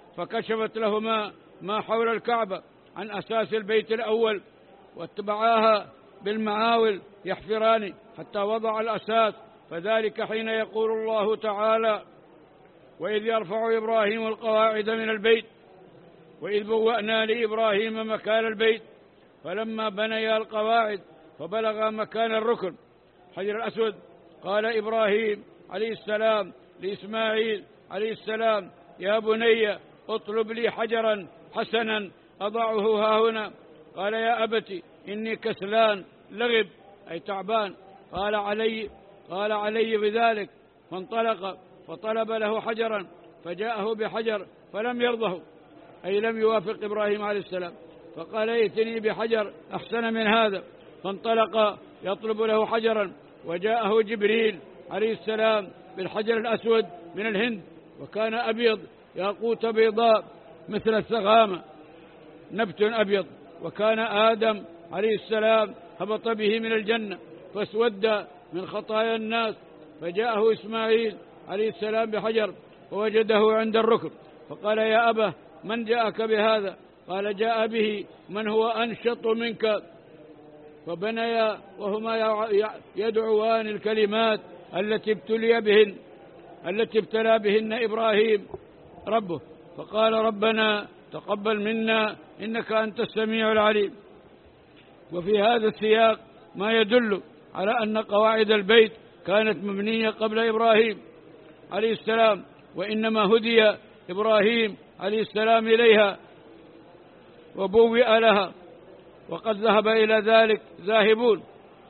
فكشفت لهما ما حول الكعبة عن أساس البيت الأول، واتبعاها بالمعاول يحفران حتى وضع الأساس. فذلك حين يقول الله تعالى: وإذ يرفع إبراهيم القواعد من البيت وإذ بوأنا لإبراهيم مكان البيت فلما بنيا القواعد فبلغا مكان الركن حجر الأسود قال إبراهيم عليه السلام لإسماعيل عليه السلام: يا بني اطلب لي حجرا حسنا أضعه ها هنا. قال: يا أبت إني كسلان لغب أي تعبان. قال علي قال علي بذلك. فانطلق فطلب له حجرا فجاءه بحجر فلم يرضه أي لم يوافق إبراهيم عليه السلام، فقال: ائتني بحجر أحسن من هذا. فانطلق يطلب له حجرا وجاءه جبريل عليه السلام بالحجر الأسود من الهند، وكان أبيض ياقوت بيضاء مثل الثغامة، نبت أبيض. وكان آدم عليه السلام هبط به من الجنة فاسود من خطايا الناس، فجاءه إسماعيل عليه السلام بحجر ووجده عند الركن، فقال: يا أبا من جاءك بهذا؟ قال: جاء به من هو أنشط منك. فبنيا وهما يدعوان الكلمات التي ابتلي بهن التي ابتلى بهن إبراهيم ربه، فقال: ربنا تقبل منا إنك أنت السميع العليم. وفي هذا السياق ما يدل على أن قواعد البيت كانت مبنية قبل إبراهيم عليه السلام، وإنما هدي إبراهيم عليه السلام إليها وبوئ لها، وقد ذهب إلى ذلك ذاهبون،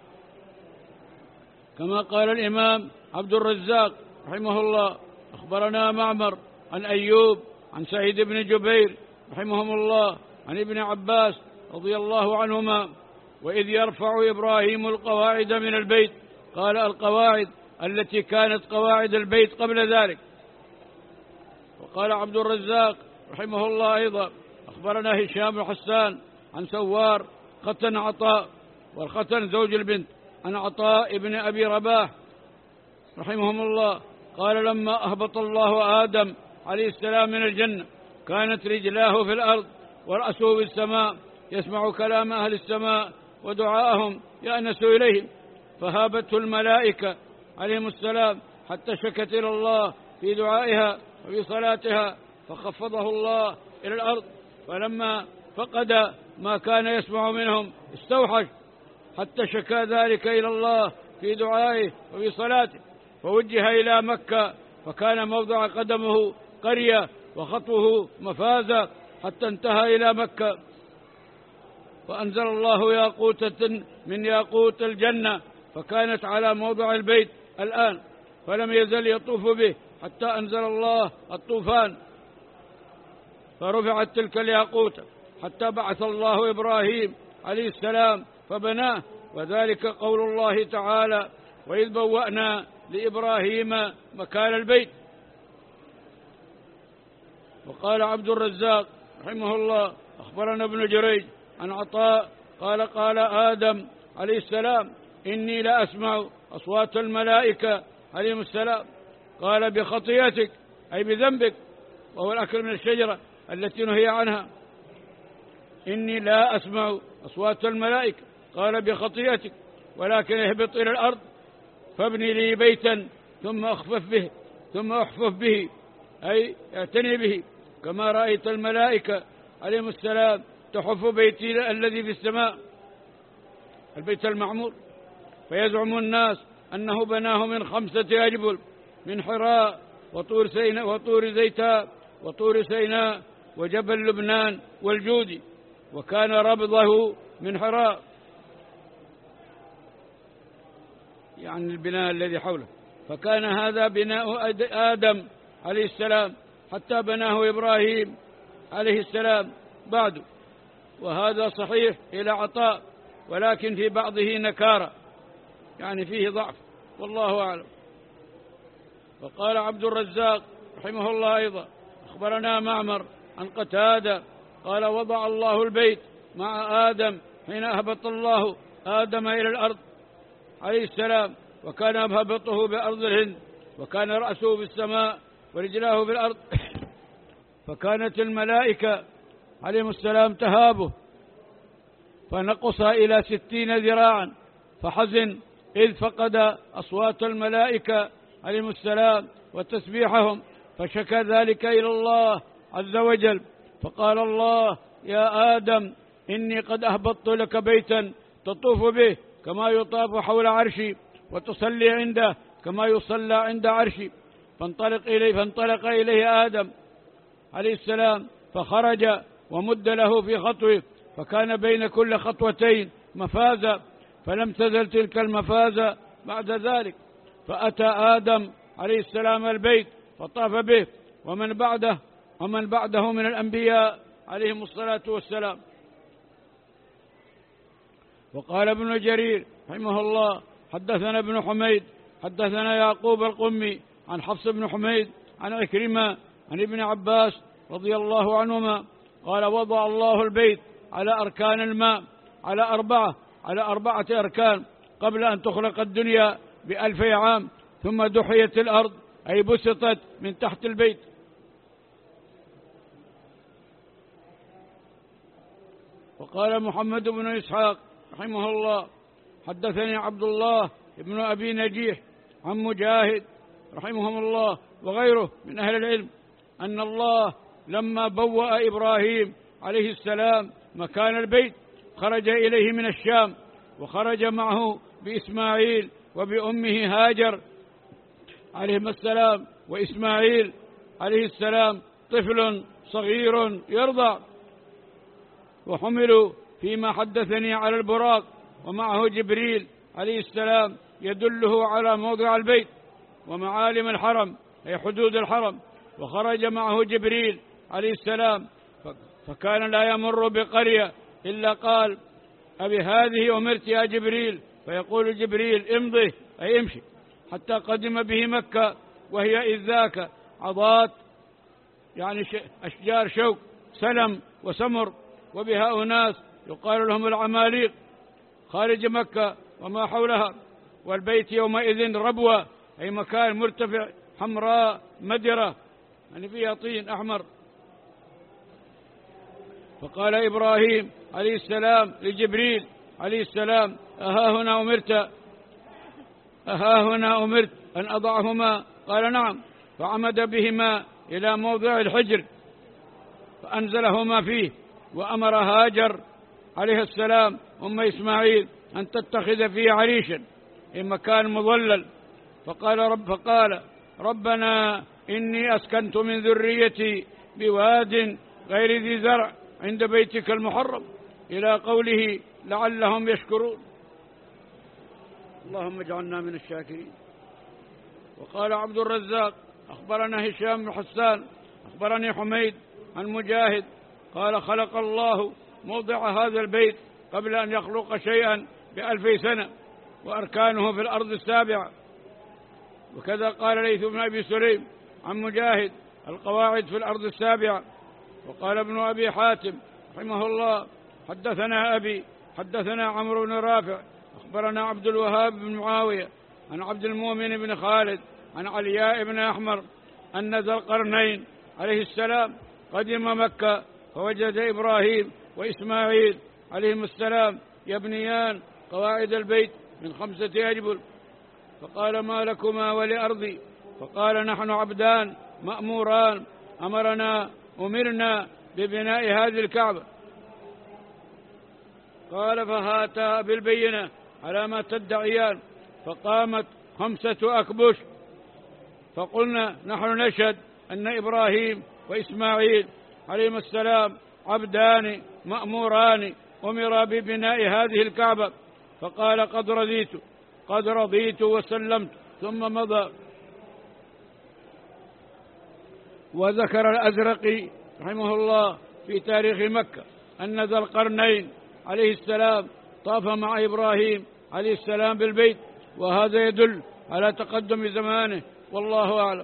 كما قال الإمام عبد الرزاق رحمه الله: أخبرنا معمر عن أيوب عن سعيد بن جبير رحمهم الله عن ابن عباس رضي الله عنهما: وإذ يرفع إبراهيم القواعد من البيت، قال: القواعد التي كانت قواعد البيت قبل ذلك. وقال عبد الرزاق رحمه الله أيضا: أخبرنا هشام بن حسان عن سوار ختن عطاء، والختن زوج البنت، عن عطاء ابن أبي رباح رحمهم الله قال: لما أهبط الله آدم عليه السلام من الجنة كانت رجلاه في الأرض ورأسه في السماء، يسمع كلام أهل السماء ودعاءهم يأنس إليهم، فهابته الملائكة عليهم السلام حتى شكت إلى الله في دعائها وفي صلاتها، فخفضه الله إلى الأرض. فلما فقد ما كان يسمع منهم استوحش حتى شكى ذلك إلى الله في دعائه وفي صلاته، فوجه إلى مكة، فكان موضع قدمه قرية وخطوه مفازة حتى انتهى إلى مكة. وأنزل الله ياقوتة من ياقوت الجنة فكانت على موضع البيت الآن، فلم يزل يطوف به حتى أنزل الله الطوفان، فرفعت تلك الياقوتة حتى بعث الله إبراهيم عليه السلام فبناه. وذلك قول الله تعالى: وإذ بوأنا لإبراهيم مكان البيت. وقال عبد الرزاق رحمه الله: أخبرنا ابن جريج عن عطاء قال: قال آدم عليه السلام: إني لا أسمع أصوات الملائكة عليهم السلام. قال: بخطيئتك أي بذنبك، وهو الأكل من الشجرة التي نهي عنها. إني لا أسمع أصوات الملائكة. قال: بخطيئتك، ولكن اهبط إلى الأرض فابني لي بيتا ثم أخفف به ثم أحفف به أي اعتني به، كما رأيت الملائكة عليهم السلام تحف بيتي الذي في السماء، البيت المعمور. فيزعم الناس أنه بناه من خمسة أجبل، من حراء وطور سيناء وطور زيتاء وطور سيناء وجبل لبنان والجودي، وكان ربضه من حراء، يعني البناء الذي حوله. فكان هذا بناء آدم عليه السلام حتى بناه إبراهيم عليه السلام بعد. وهذا صحيح إلى عطاء، ولكن في بعضه نكارة، يعني فيه ضعف، والله أعلم. وقال عبد الرزاق رحمه الله أيضا: أخبرنا معمر عن قتادة قال: وضع الله البيت مع آدم حين أهبط الله آدم إلى الأرض عليه السلام، وكان مهبطه بأرض الهند، وكان رأسه في السماء ورجلاه في الأرض، فكانت الملائكة عليهم السلام تهابه، فنقص إلى ستين ذراعا، فحزن إذ فقد أصوات الملائكة عليهم السلام وتسبيحهم، فشكى ذلك إلى الله عز وجل، فقال الله: يا آدم إني قد أهبطت لك بيتا تطوف به كما يطاف حول عرشي، وتصلي عنده كما يصلى عند عرشي. فانطلق إليه فانطلق إليه آدم عليه السلام، فخرج ومد له في خطوه، فكان بين كل خطوتين مفازة، فلم تزل تلك المفازة بعد ذلك. فأتى آدم عليه السلام البيت فطاف به، ومن بعده ومن بعده من الأنبياء عليهم الصلاة والسلام. وقال ابن جرير رحمه الله: حدثنا ابن حميد حدثنا يعقوب القمي عن حفص بن حميد عن عكرمة عن ابن عباس رضي الله عنهما قال: وضع الله البيت على أركان الماء على أربعة على أربعة أركان قبل أن تخلق الدنيا بألفي عام، ثم دحيت الأرض أي بسطت من تحت البيت. وقال محمد بن إسحاق رحمه الله: حدثني عبد الله ابن أبي نجيح عن مجاهد رحمهم الله وغيره من أهل العلم أن الله لما بوأ إبراهيم عليه السلام مكان البيت خرج إليه من الشام، وخرج معه بإسماعيل وبأمه هاجر عليهم السلام، وإسماعيل عليه السلام طفل صغير يرضع، وحملوا فيما حدثني على البراق، ومعه جبريل عليه السلام يدله على موضع البيت ومعالم الحرم أي حدود الحرم. وخرج معه جبريل عليه السلام، فكان لا يمر بقرية إلا قال: أبي هذه أمرت يا جبريل؟ فيقول جبريل: امضي أي امشي، حتى قدم به مكة، وهي إذ ذاك عضات يعني أشجار شوك سلم وسمر، وبها أناس يقال لهم العماليق خارج مكة وما حولها، والبيت يومئذ ربوة أي مكان مرتفع حمراء مدرة يعني فيها طين أحمر. فقال إبراهيم عليه السلام لجبريل عليه السلام: أها هنا أمرت أها هنا أمرت أن أضعهما؟ قال: نعم. فعمد بهما إلى موضع الحجر فأنزلهما فيه، وأمر هاجر عليه السلام أم إسماعيل أن تتخذ فيه عريشا في مكان مظلل. فقال رب فقال ربنا إني أسكنت من ذريتي بواد غير ذي زرع عند بيتك المحرم إلى قوله لعلهم يشكرون. اللهم اجعلنا من الشاكرين. وقال عبد الرزاق أخبرنا هشام بن حسان أخبرني حميد عن مجاهد قال: خلق الله موضع هذا البيت قبل أن يخلق شيئا بألفي سنة، وأركانه في الأرض السابعة. وكذا قال ليث بن أبي سليم عن مجاهد: القواعد في الأرض السابعة. وقال ابن أبي حاتم رحمه الله: حدثنا أبي حدثنا عمرو بن رافع أخبرنا عبد الوهاب بن معاوية عن عبد المؤمن بن خالد عن علياء بن أحمر أن ذا القرنين عليه السلام قدم مكة، فوجد إبراهيم وإسماعيل عليهم السلام يبنيان قواعد البيت من خمسة أجبل. فقال: ما لكما ولأرضي؟ فقال: نحن عبدان مأموران، أمرنا أمرنا ببناء هذه الكعبة. قال: فهاتا بالبينة على ما تدعيان. فقامت خمسة أكبش، فقلنا: نحن نشهد أن إبراهيم وإسماعيل عليهما السلام عبدان مأموران أمر ببناء هذه الكعبة. فقال: قد رضيت قد رضيت وسلمت، ثم مضى. وذكر الأزرقي رحمه الله في تاريخ مكة أن ذا القرنين عليه السلام طاف مع إبراهيم عليه السلام بالبيت، وهذا يدل على تقدم زمانه، والله أعلم.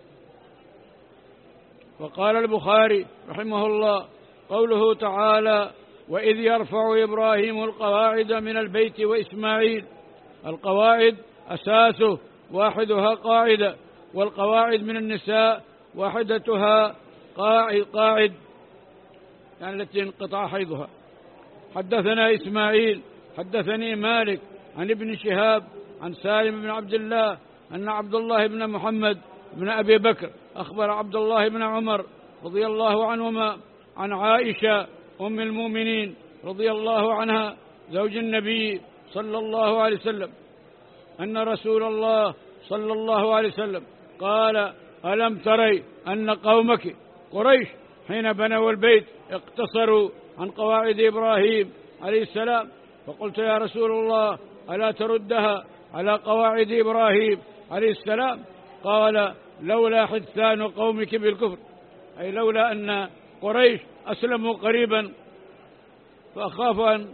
وقال البخاري رحمه الله: قوله تعالى: وإذ يرفع إبراهيم القواعد من البيت وإسماعيل. القواعد أساسه واحدها قاعدة، والقواعد من النساء واحدتها قاعد, قاعد يعني التي انقطع حيضها. حدثنا إسماعيل حدثني مالك عن ابن شهاب عن سالم بن عبد الله أن عبد الله بن محمد بن أبي بكر أخبر عبد الله بن عمر رضي الله عنهما عن عائشة أم المؤمنين رضي الله عنها زوج النبي صلى الله عليه وسلم أن رسول الله صلى الله عليه وسلم قال: ألم تري أن قومك قريش حين بنوا البيت اقتصروا عن قواعد إبراهيم عليه السلام؟ فقلت: يا رسول الله، ألا تردها على قواعد إبراهيم عليه السلام؟ قال: لولا حدثان قومك بالكفر، أي لولا أن قريش أسلموا قريبا فأخاف أن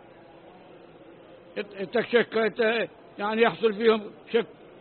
يتشك يعني يحصل فيهم شك.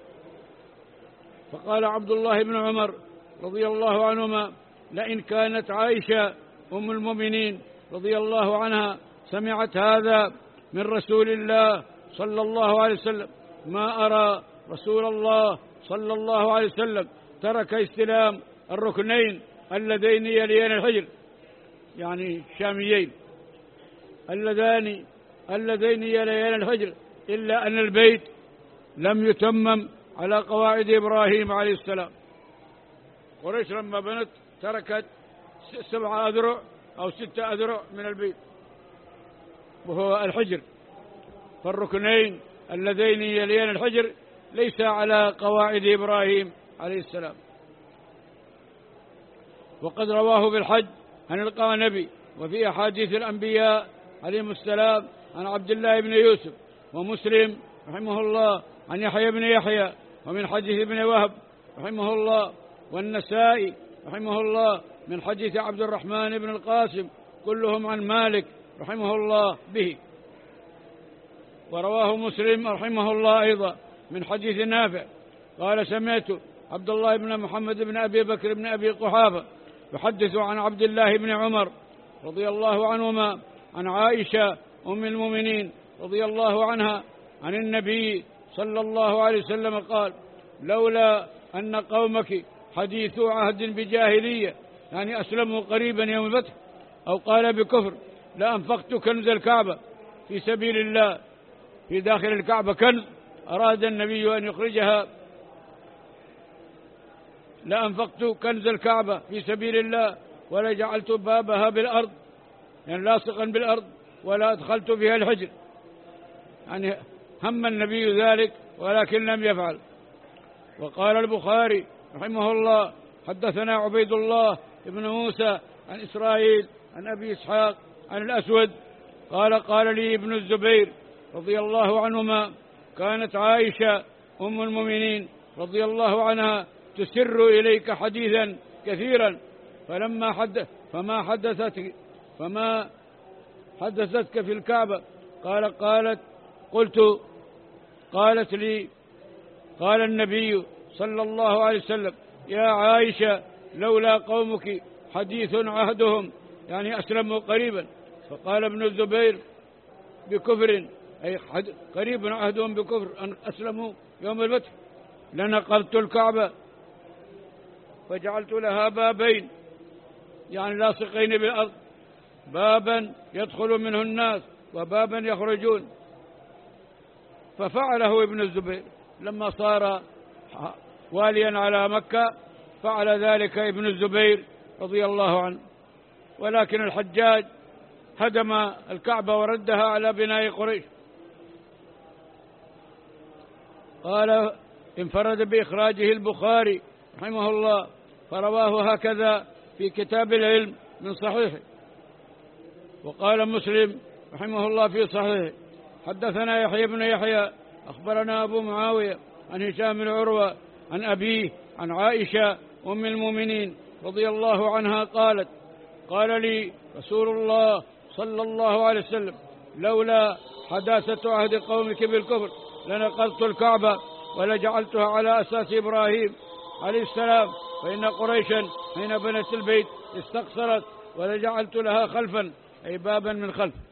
فقال عبد الله بن عمر رضي الله عنهما: لئن كانت عائشة أم المؤمنين رضي الله عنها سمعت هذا من رسول الله صلى الله عليه وسلم ما أرى رسول الله صلى الله عليه وسلم ترك استلام الركنين اللذين يليان الحجر، يعني الشاميين اللذان اللذين يليان الحجر، إلا أن البيت لم يتمم على قواعد إبراهيم عليه السلام. قريش لما بنت تركت سبعة أذرع أو ستة أذرع من البيت وهو الحجر، فالركنين اللذين يليان الحجر ليس على قواعد إبراهيم عليه السلام. وقد رواه بالحج عن القانبي وفي أحاديث الأنبياء عليهم السلام عن عبد الله بن يوسف، ومسلم رحمه الله عن يحيى بن يحيى ومن حديث ابن وهب رحمه الله، والنسائي رحمه الله من حديث عبد الرحمن بن القاسم، كلهم عن مالك رحمه الله به. ورواه مسلم رحمه الله أيضا من حديث نافع قال: سمعت عبد الله بن محمد بن أبي بكر بن أبي قحافة يحدث عن عبد الله بن عمر رضي الله عنهما عن عائشة أم المؤمنين رضي الله عنها عن النبي صلى الله عليه وسلم قال: لولا أن قومك حديثو عهد بجاهلية، يعني أسلموا قريبا يوم الفتح، أو قال بكفر، لأنفقت كنز الكعبة في سبيل الله. في داخل الكعبة كنز أراد النبي أن يخرجها، لأنفقت كنز الكعبة في سبيل الله ولا جعلت بابها بالأرض، يعني لاصقا بالأرض، ولا أدخلت فيها الحجر، يعني هم النبي ذلك ولكن لم يفعل. وقال البخاري رحمه الله: حدثنا عبيد الله بن موسى عن إسرائيل عن أبي إسحاق عن الأسود قال: قال لي ابن الزبير رضي الله عنهما: كانت عائشة أم المؤمنين رضي الله عنها تسر إليك حديثا كثيرا، فلما حدث فما حدثتك فما حدثتك في الكعبة؟ قال قالت قلت قالت لي قال النبي صلى الله عليه وسلم: يا عائشة، لولا قومك حديث عهدهم، يعني أسلموا قريبا. فقال ابن الزبير: بكفر، أي قريب عهدهم بكفر، أن أسلموا يوم الفتح. لنقلت الكعبة فجعلت لها بابين، يعني لاصقين بالأرض، بابا يدخل منه الناس وبابا يخرجون. ففعله ابن الزبير لما صار واليا على مكة، فعل ذلك ابن الزبير رضي الله عنه. ولكن الحجاج هدم الكعبة وردها على بناء قريش. قال: انفرد بإخراجه البخاري رحمه الله، فرواه هكذا في كتاب العلم من صحيحه. وقال مسلم رحمه الله في صحيحه: حدثنا يحيى بن يحيى أخبرنا أبو معاوية عن هشام بن عروة عن أبيه عن عائشة أم المؤمنين رضي الله عنها قالت: قال لي رسول الله صلى الله عليه وسلم: لولا حداثة عهد قومك بالكفر لنقلت الكعبة ولجعلتها على أساس إبراهيم عليه السلام، فإن قريشا حين بنت البيت استقصرت ولجعلت لها خلفا، أي بابا من خلف.